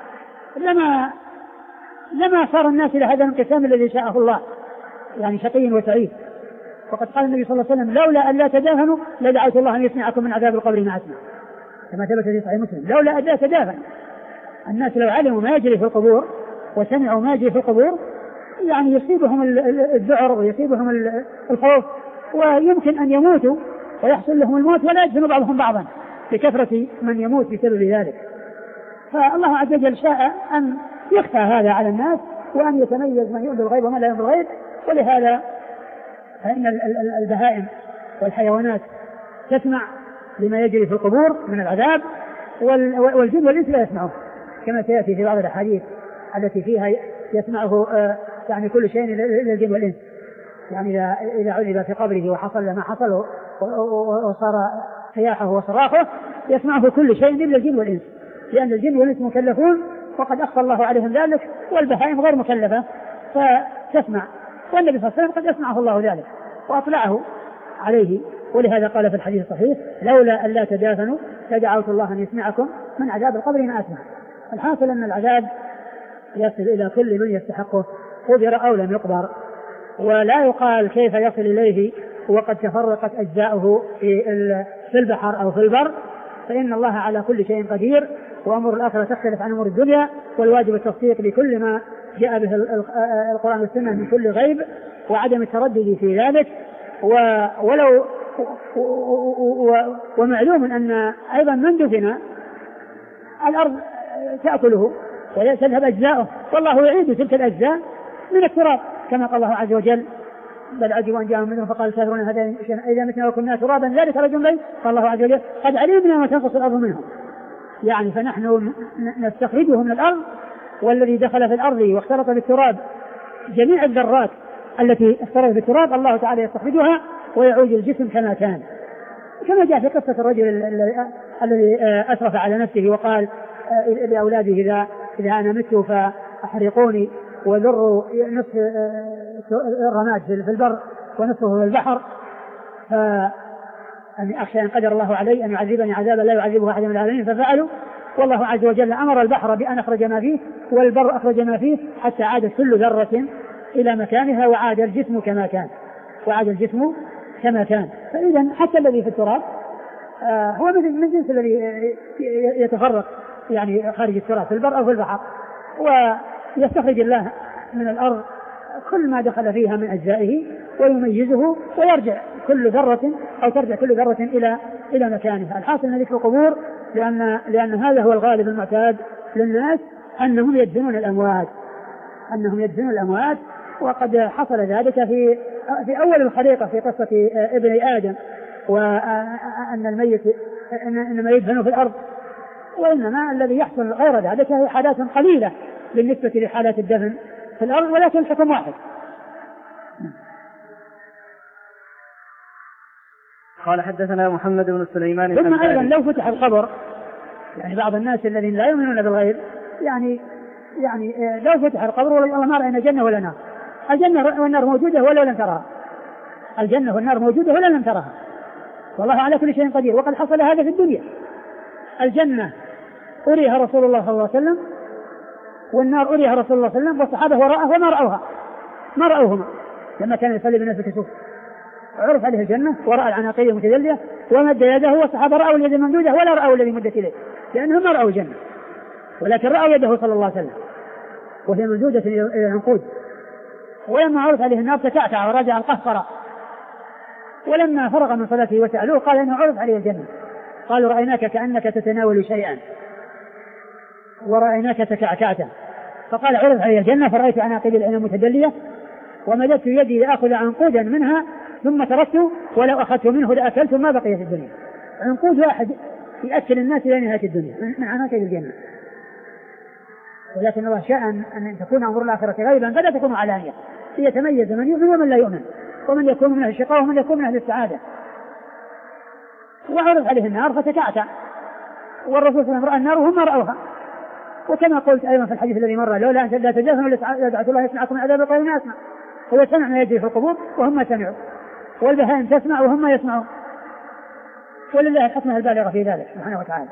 لما لما صار الناس إلى هذا الانقسام الذي شاءه الله، يعني شقي وسعيد. وقد قال النبي صلى الله عليه وسلم: لولا أن لا تدافنوا لدعوت الله أن يسمعكم من عذاب القبر ما أسمع، كما ثبت في صحيح مسلم. لولا أن لا تدافن، الناس لو علموا ما يجري في القبور وسمعوا ما يجري في القبور يعني يصيبهم الذعر ويصيبهم الخوف، ويمكن أن يموتوا ويحصل لهم الموت ولا يدفن بعضهم بعضا لكثرة من يموت بسبب ذلك. فالله عز وجل شاء أن يخفى هذا على الناس وأن يتميز من يؤمن بالغيب ومن لا يؤمن بالغيب. ولهذا فإن البهائم والحيوانات تسمع لما يجري في القبور من العذاب، والجن والإنس لا يسمعون، كما سيأتي في بعض الأحاديث التي فيها يسمعه يعني كل شيء إلى الجن والإنس. يعني إذا عذب في قبره وحصل ما حصل وصار صياحه وصراخه يسمعه كل شيء إلا الجن والإنس، لأن الجن والإنس مكلفون وقد أخفى الله عليهم ذلك، والبهائم غير مكلفة فتسمع، والنبي صلى الله عليه وسلم قد يسمعه الله ذلك وأطلعه عليه. ولهذا قال في الحديث الصحيح: لولا أن لا تدافنوا لدعوت الله أن يسمعكم من عذاب القبر ما أسمع. الحاصل أن العذاب يصل إلى كل من يستحقه قدر أو لم يقدر، ولا يقال كيف يصل إليه وقد تفرقت أجزاؤه في البحر أو في البر، فإن الله على كل شيء قدير، وأمور الآخرة تختلف عن أمور الدنيا، والواجب التصديق بكل ما جاء به القرآن والسنة من كل غيب وعدم التردد في ذلك. ولو ومعلوم أن أيضا من دفن الأرض تأكله وتذهب أجزاؤه، والله يعيد تلك الأجزاء من التراب، كما قال الله عز وجل: بل عجبوا أن جاءهم منهم فقال الكافرون هذا إذا متنا وكنا ترابا ذلك رجل بين. قال الله عز وجل: قد علمنا ما تنقص الأرض منهم، يعني فنحن نستخرجه من الأرض، والذي دخل في الأرض واختلط بالتراب جميع الذرات التي اختلطت بالتراب الله تعالى يستخرجها ويعود الجسم كما كان، كما جاء في قصة الرجل الذي أسرف على نفسه وقال لأولاده: إذا إذا أنا مت فأحرقوني وذروا نصف الرماد في البر ونصفه في البحر، فأني أخشى أن قدر الله علي أن يعذبني عذابا لا يعذبه أحد من العالمين، ففعلوا. والله عز وجل أمر البحر بأن أخرج ما فيه والبر أخرج ما فيه حتى عادت كل ذرة إلى مكانها وعاد الجسم كما كان وعاد الجسم كما كان. فإذا حتى الذي في التراب آه هو من جنس الذي يتفرق يعني خارج التراب في البر أو في البحر، ويستخرج الله من الأرض كل ما دخل فيها من أجزائه ويميزه ويرجع كل ذرة أو ترجع كل ذرة إلى إلى مكانها. الحاصل أن ذكر القبور لأن لأن هذا هو الغالب المعتاد للناس أنهم يدفنون الأموات أنهم يدفنون الأموات وقد حصل ذلك في في أول الخليقة في قصة ابن آدم، وأن الميت إنما يدفن في الأرض، وإنما الذي يحصل غير ذلك هي حالات قليلة بالنسبة لحالات الدفن في الأرض، ولكن الحكم واحد. قال: حدثنا محمد بن سليمان. ثم أيضا لو فتح القبر، يعني بعض الناس الذين لا يؤمنون بالغيب يعني يعني لو فتح القبر والله ما رأينا جنة ولا نار، الجنة والنار موجودة ولا لم ترها، الجنة والنار موجودة ولا لم ترها، والله على كل شيء قدير. وقد حصل هذا في الدنيا، الجنة أريها رسول الله صلى الله عليه وسلم، والنار أريها رسول الله صلى الله عليه وسلم، والصحابة وراءه وما رأوها ما رأوهما لما كان يصلي بالناس الكسوف، عرف عليه الجنة ورأى العناقية المتجلية ومد يده، والصحابة رأوا اليد الممدودة ولا رأوا الذي مدت إليه، لأنهم ما رأوا الجنة ولكن رأوا يده صلى الله عليه وسلم وهي ممدودة إلى العنقود. ولما عرف عليه النار تكعكع ورجع القهقرة، ولما فرغ من صلاته وسألوه قال إنه عرف عليه الجنة، قالوا: رأيناك كأنك تتناول شيئا ورأيناك تكعكعت، فقال: عرف عليه الجنة فرأيت عناقيد العين المتجلية ومددت يدي لآخذ عنقودا منها ثم تركت ولو أخذت منه لأكلت ما بقي في الدنيا. عنقود واحد يأكل الناس إلى نهاية الدنيا من عناصر الجنة. ولكن الله شاء أن تكون أمور الآخرة غيبا فلا تكون علانية ليتميز من يؤمن ومن لا يؤمن، ومن يكون من أهل الشقاء ومن يكون من أهل السعادة. وعرض عليه النار فتكعتع، والرسول صلى الله عليه وسلم رأى النار وهم رأوها. وكما قلت أيضا في الحديث الذي مر لولا أن لا تجاهلوا لدعت الله يسمعكم من عذاب القبر ما يسمع. هو سمع ما يجري في القبور وهم سمعوا، والبهائم تسمع وهم يسمعون، ولله الحكمة البالغة في ذلك سبحانه وتعالى.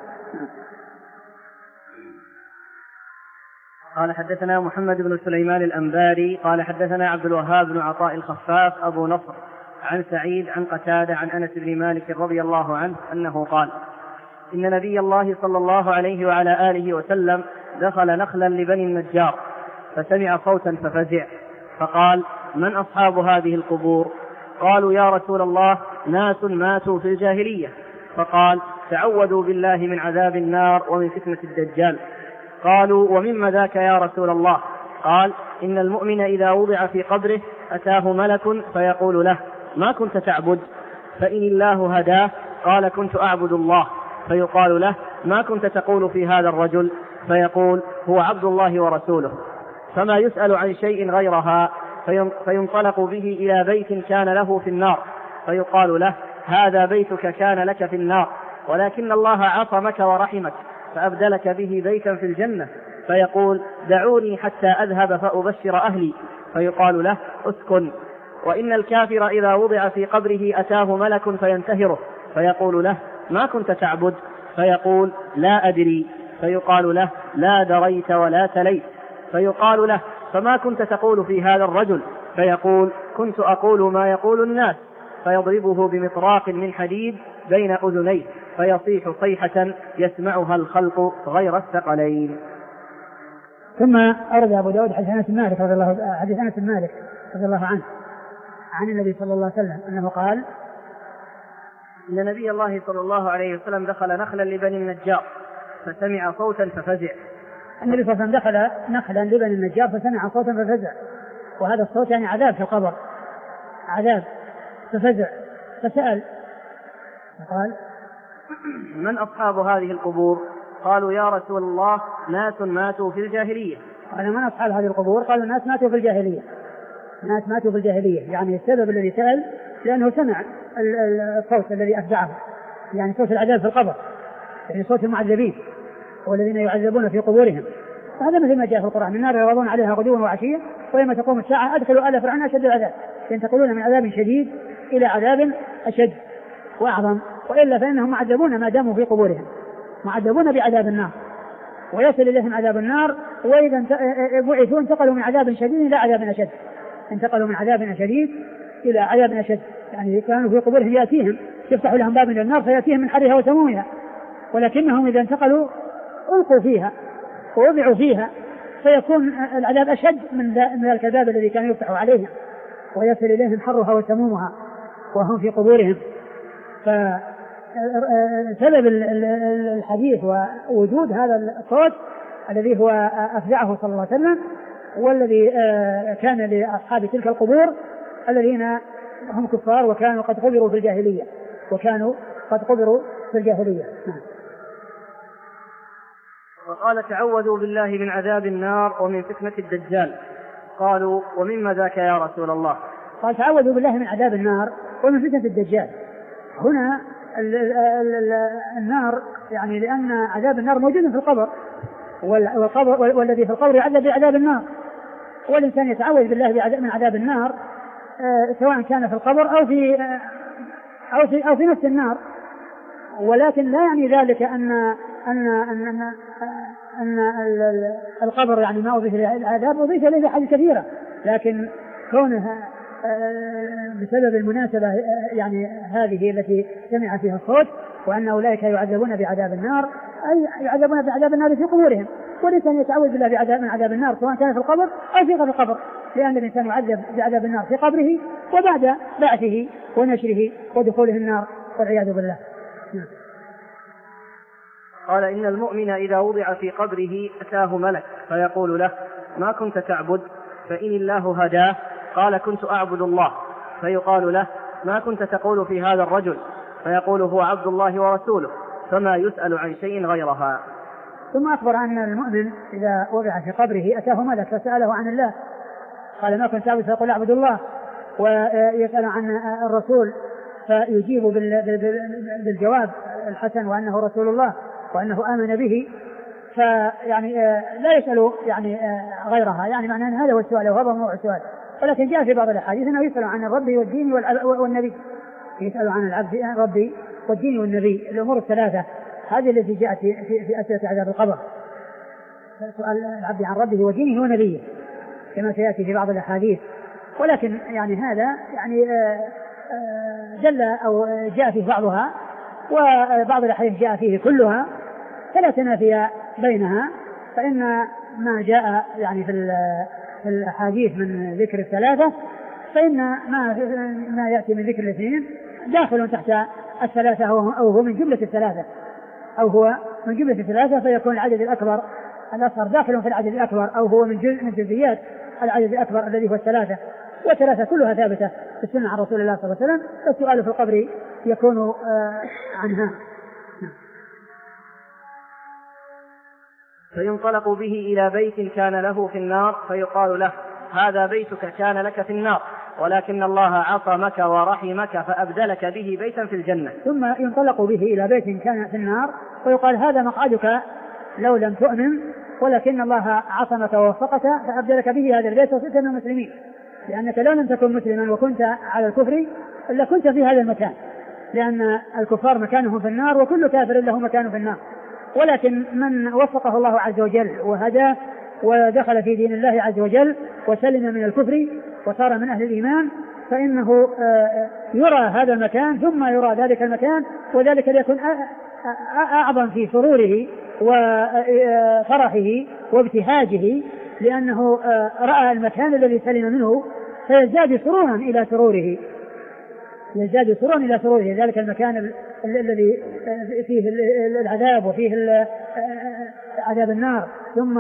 قال حدثنا محمد بن سليمان الأنباري قال حدثنا عبد الوهاب بن عطاء الخفاف أبو نصر عن سعيد عن قتادة عن أنس بن مالك رضي الله عنه أنه قال إن نبي الله صلى الله عليه وعلى آله وسلم دخل نخلا لبني النجار فسمع صوتا ففزع فقال من أصحاب هذه القبور؟ قالوا يا رسول الله ناس ماتوا في الجاهلية. فقال تعوذوا بالله من عذاب النار ومن فتنة الدجال. قالوا ومما ذاك يا رسول الله؟ قال إن المؤمن إذا وضع في قبره أتاه ملك فيقول له ما كنت تعبد؟ فإن الله هداه قال كنت أعبد الله. فيقال له ما كنت تقول في هذا الرجل؟ فيقول هو عبد الله ورسوله. فما يسأل عن شيء غيرها فينطلق به إلى بيت كان له في النار فيقال له هذا بيتك كان لك في النار ولكن الله عصمك ورحمك فأبدلك به بيتا في الجنة. فيقول دعوني حتى أذهب فأبشر أهلي. فيقال له اسكن. وإن الكافر إذا وضع في قبره أتاه ملك فينتهره فيقول له ما كنت تعبد؟ فيقول لا أدري. فيقال له لا دريت ولا تليت. فيقال له فما كنت تقول في هذا الرجل؟ فيقول كنت أقول ما يقول الناس. فيضربه بمطراق من حديد بين أذنيه فيصيح صيحة يسمعها الخلق غير الثقلين. ثم أرد أبو داود حديث أنس بن مالك رضي الله حديث أنس بن مالك رضي الله عنه عن النبي صلى الله عليه وسلم أنه قال إن نبي الله صلى الله عليه وسلم دخل نخلا لبني النجار فسمع صوتا ففزع. النبي صلى الله عليه وسلم دخل نخلا لبني النجار فسمع صوتا ففزع، وهذا الصوت يعني عذاب في القبر، عذاب ففزع فسأل فقال من أصحاب هذه القبور؟ قالوا يا رسول الله ناس ماتوا في الجاهلية. قال من أصحاب هذه القبور؟ قالوا ناس ماتوا في الجاهلية. ناس ماتوا في الجاهلية يعني السبب الذي سأل لأنه سمع الصوت الذي أفزعه، يعني صوت العذاب في القبر، يعني صوت المعذبين والذين يعذبون في قبورهم. وهذا مثل ما جاء في القرآن النار يعرضون عليها غدوا وعشيا ويوم تقوم الساعة أدخلوا آل فرعون أشد العذاب، ينتقلون من عذاب شديد إلى عذاب أشد وأعظم، وإلا فإنهم معذبون ما داموا في قبورهم، معذبون بعذاب النار ويصل إليهم عذاب النار، وإذا بعثوا انتقلوا من عذاب شديد إلى عذاب أشد، انتقلوا من عذاب شديد إلى عذاب أشد، يعني كانوا في قبورهم يأتيهم يفتح لهم باب من النار فيأتيهم من حرها وسمومها، ولكنهم إذا انتقلوا ألقوا فيها ووضعوا فيها فيكون العذاب أشد من ذلك الباب الذي كان يفتح عليهم ويصل إليهم حرها وسمومها وهم في قبورهم. فسبب الحديث ووجود هذا الصوت الذي هو أفزعه صلى الله عليه وسلم والذي كان لأصحاب تلك القبور الذين هم كفار وكانوا قد قبروا في الجاهلية وكانوا قد قبروا في الجاهلية. وقال تعوذوا بالله من عذاب النار ومن فتنة الدجال. قالوا ومما ذاك يا رسول الله؟ قال تعوذوا بالله من عذاب النار ومن فتنة الدجال. هنا ال ال ال النار يعني لأن عذاب النار موجود في القبر، والقبر والذي في القبر يعذب بعذاب النار، والإنسان يتعوذ بالله من عذاب النار سواء كان في القبر أو في أو في أو في نفس النار، ولكن لا يعني ذلك أن أن أن أن, أن القبر يعني ما أضيف إليه العذاب، أضيف إليه حاجة كثيرة، لكن كونها بسبب المناسبة يعني هذه التي سمع فيها الصوت وأن أولئك يعذبون بعذاب النار أي يعذبون بعذاب النار في قبورهم، والإنسان يتعوذ بالله بعذاب من عذاب النار سواء كان في القبر أو في غير القبر، لأن الإنسان يعذب بعذاب النار في قبره وبعد بعثه ونشره ودخوله النار والعياذ بالله. قال إن المؤمن إذا وضع في قبره أتاه ملك فيقول له ما كنت تعبد؟ فإن الله هداه قال كنت أعبد الله، فيقال له ما كنت تقول في هذا الرجل؟ فيقول هو عبد الله ورسوله، فما يسأل عن شيء غيرها. ثم أخبر أن المؤمن إذا وضع في قبره أتاه ملك فسأله عن الله، قال ما كنت تعبد؟ فيقول أعبد الله. ويسأل عن الرسول فيجيب بالجواب الحسن وأنه رسول الله وأنه آمن به، فيعني لا يسأل يعني غيرها، يعني معنى أن هذا هو السؤال وهذا هو السؤال. ولكن جاء في بعض الأحاديث أنه يسأل عن الرب والدين والنبي، يسأل عن العبد ربي والدين والنبي، الأمور الثلاثة هذه التي جاءت في, في أسئلة عذاب القبر، سؤال العبد عن ربه ودينه ونبيه كما سيأتي في بعض الأحاديث. ولكن يعني هذا يعني دل أو جاء فيه بعضها، وبعض الأحاديث جاء فيه كلها، فلا تنافي بينها، فإن ما جاء يعني في الأحاديث من ذكر الثلاثة فإن ما, ما يأتي من ذكر الاثنين داخل تحت الثلاثة أو هو من جملة الثلاثة أو هو من جملة الثلاثة، فيكون العدد الأكبر الأصغر داخل في العدد الأكبر أو هو من جزء من جزئيات العدد الأكبر الذي هو الثلاثة، والثلاثة كلها ثابتة في السنة عن رسول الله صلى الله عليه وسلم، فالسؤال في القبر يكون عنها. فينطلق به إلى بيت كان له في النار، فيقال له هذا بيتك كان لك في النار، ولكن الله عصمك ورحمك فأبدلك به بيتا في الجنة. ثم ينطلق به إلى بيت كان في النار، ويقال هذا مقعدك لو لم تؤمن، ولكن الله عصمك ووفقك فأبدلك به هذا البيت وصرت من المسلمين، لأنك لو لم تكن مسلما وكنت على الكفر إلا كنت في هذا المكان، لأن الكفار مكانهم في النار وكل كافر له مكانه في النار. ولكن من وفقه الله عز وجل وهداه ودخل في دين الله عز وجل وسلم من الكفر وصار من أهل الإيمان، فإنه يرى هذا المكان ثم يرى ذلك المكان، وذلك ليكون أعظم في سروره وفرحه وابتهاجه، لأنه رأى المكان الذي سلم منه فيزداد سرورا إلى سروره، يزداد سرورا إلى سروره، ذلك المكان الذي فيه العذاب وفيه عذاب النار ثم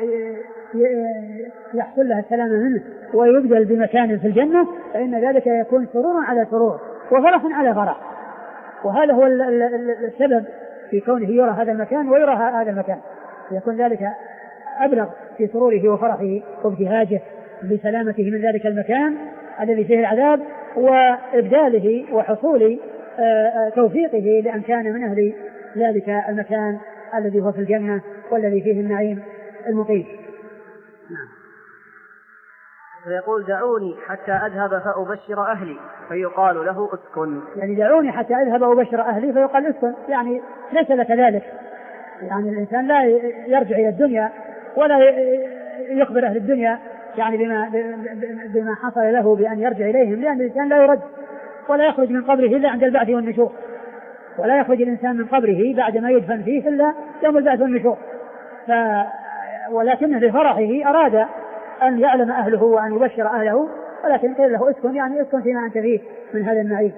يحصل له السلام منه ويبدل بمكان في الجنة، فإن ذلك يكون سرورا على سرور وفرح على فرح. وهذا هو السبب في كونه يرى هذا المكان ويرى هذا المكان، يكون ذلك أبلغ في سروره وفرحه وابتهاجه بسلامته من ذلك المكان الذي فيه العذاب، وإبداله وحصول توفيقه لأن كان من أهل ذلك المكان الذي هو في الجنة والذي فيه النعيم المقيم. نعم. فيقول دعوني حتى أذهب فأبشر أهلي، فيقال له اسكن. يعني دعوني حتى أذهب وأبشر أهلي، فيقال اسكن، يعني ليس لك ذلك، يعني الإنسان لا يرجع إلى الدنيا ولا يخبر أهل الدنيا يعني بما, بما حصل له بأن يرجع إليهم، لأن الإنسان لا يرد ولا يخرج من قبره إلا عند البعث والنشور، ولا يخرج الإنسان من قبره بعد ما يدفن فيه إلا يوم البعث والنشور. ف... ولكنه لفرحه أراد أن يعلم أهله وأن يبشر أهله، ولكن قيل له اسكن، يعني اسكن فيما أنت فيه من هذا النعيم.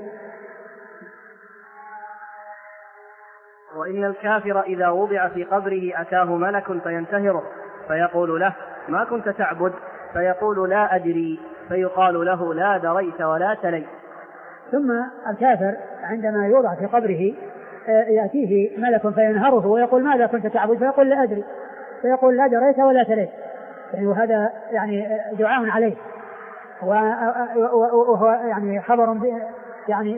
وإن الكافر إذا وضع في قبره أتاه ملك فينتهره، فيقول له ما كنت تعبد؟ فيقول لا أدري، فيقال له لا دريت ولا تليت. ثم الكافر عندما يوضع في قبره يأتيه ملك فينهره ويقول ماذا كنت تعبد؟ فيقول لا أدري، فيقول لا دريت ولا تليت، يعني وهذا يعني دعاء عليه، وهو يعني خبر يعني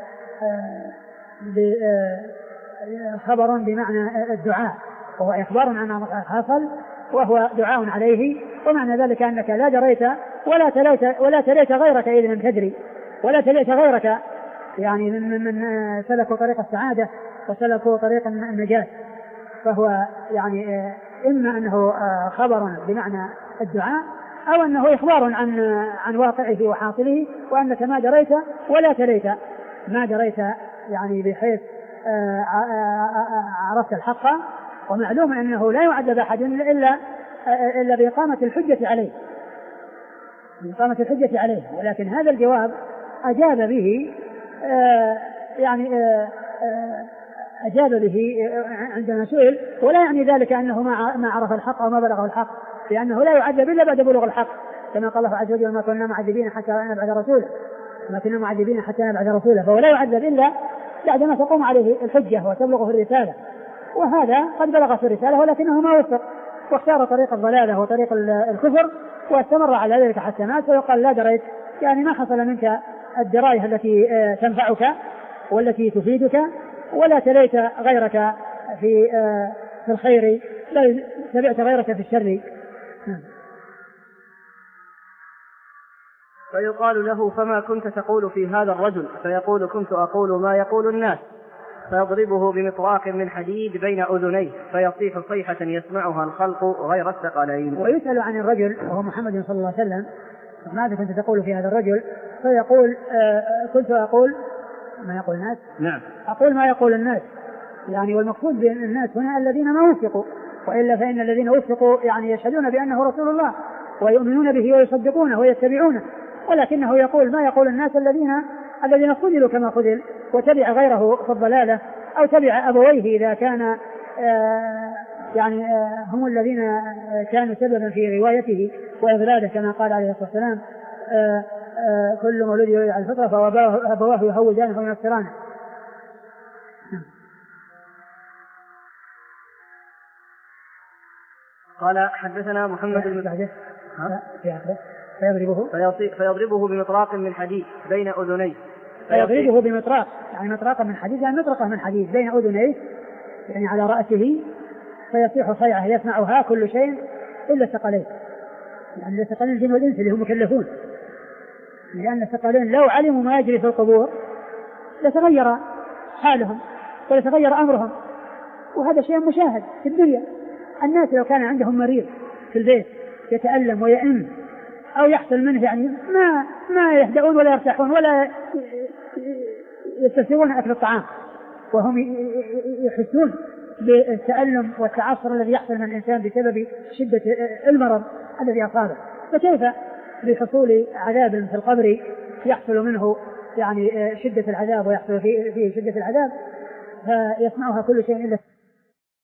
خبر بمعنى الدعاء، وهو إخبار عن ما حصل وهو دعاء عليه. ومعنى ذلك أنك لا دريت ولا تليت ولا تليت غيرك إذا لم تدري، ولا تليت غيرك يعني من من سلكوا طريق السعادة وسلكوا طريق النجاة. فهو يعني إما أنه خبر بمعنى الدعاء أو أنه إخبار عن عن واقعه وحاصله، وأنك ما دريت ولا تليت، ما دريت يعني بحيث عرفت الحق، ومعلوم أنه لا يعذب أحد إلا إلا بإقامة الحجة عليه، بإقامة الحجة عليه. ولكن هذا الجواب أجاب به يعني أجاب به عندما سئل، ولا يعني ذلك أنه ما عرف الحق أو ما بلغه الحق، لأنه لا يعذب إلا بعد بلوغ الحق، كما قال الله عز وجل ما كنا معذبين حتى نبعث رسولا ما كنا معذبين حتى نبعث رسولا فهو لا يعذب إلا بعدما تقوم عليه الحجة وتبلغه الرسالة وهذا قد بلغ في الرسالة ولكنه ما وفق واختار طريق الضلالة وطريق الكفر واستمر على ذلك حتى مات ويقال لا دريت يعني ما حصل منك الدراية التي تنفعك والتي تفيدك ولا تليت غيرك في في الخير بل تبعت غيرك في الشر. فيقال له فما كنت تقول في هذا الرجل فيقول كنت أقول ما يقول الناس فيضربه بمطراق من حديد بين أذنيه فيصيح صيحة يسمعها الخلق غير الثقلين. ويسأل عن الرجل وهو محمد صلى الله عليه وسلم ماذا كنت تقول في هذا الرجل فيقول آه كنت أقول ما يقول الناس نعم أقول ما يقول الناس يعني والمقصود بأن الناس هنا الذين ما وفقوا وإلا فإن الذين وفقوا يعني يشهدون بأنه رسول الله ويؤمنون به ويصدقونه ويتبعونه ولكنه يقول ما يقول الناس الذين الذين خذلوا كما خذل وتبع غيره في الضلالة أو تبع أبويه إذا كان آه يعني آه هم الذين آه كانوا سببا في روايته وإضلاله كما قال عليه الصلاة والسلام آه آه كل مولود يولد على الفطرة فأبواه يهودانه وينصرانه. قال حدثنا محمد بن فيضربه فيضربه بمطراق من حديد بين أذنيه فيضربه بمطراق يعني مطراق من حديد يعني مطرقة من حديد بين أذنيه يعني على رأسه فيصيح صيعة يسمعها كل شيء إلا الثقلين يعني الثقلين الجن والإنس اللي هم مكلفون لأن الثقلين لو علموا ما يجري في القبور لتغير حالهم ولتغير أمرهم وهذا شيء مشاهد في الدنيا. الناس لو كان عندهم مريض في البيت يتألم ويئن أو يحصل منه يعني ما ما يهدؤون ولا يرتاحون ولا يستسيغون أكل الطعام وهم يحسون بالتألم والتعصر الذي يحصل من الإنسان بسبب شدة المرض الذي أصابه فكيف بحصول عذاب في القبر يحصل منه يعني شدة العذاب ويحصل فيه شدة العذاب فيسمعها كل شيء إلا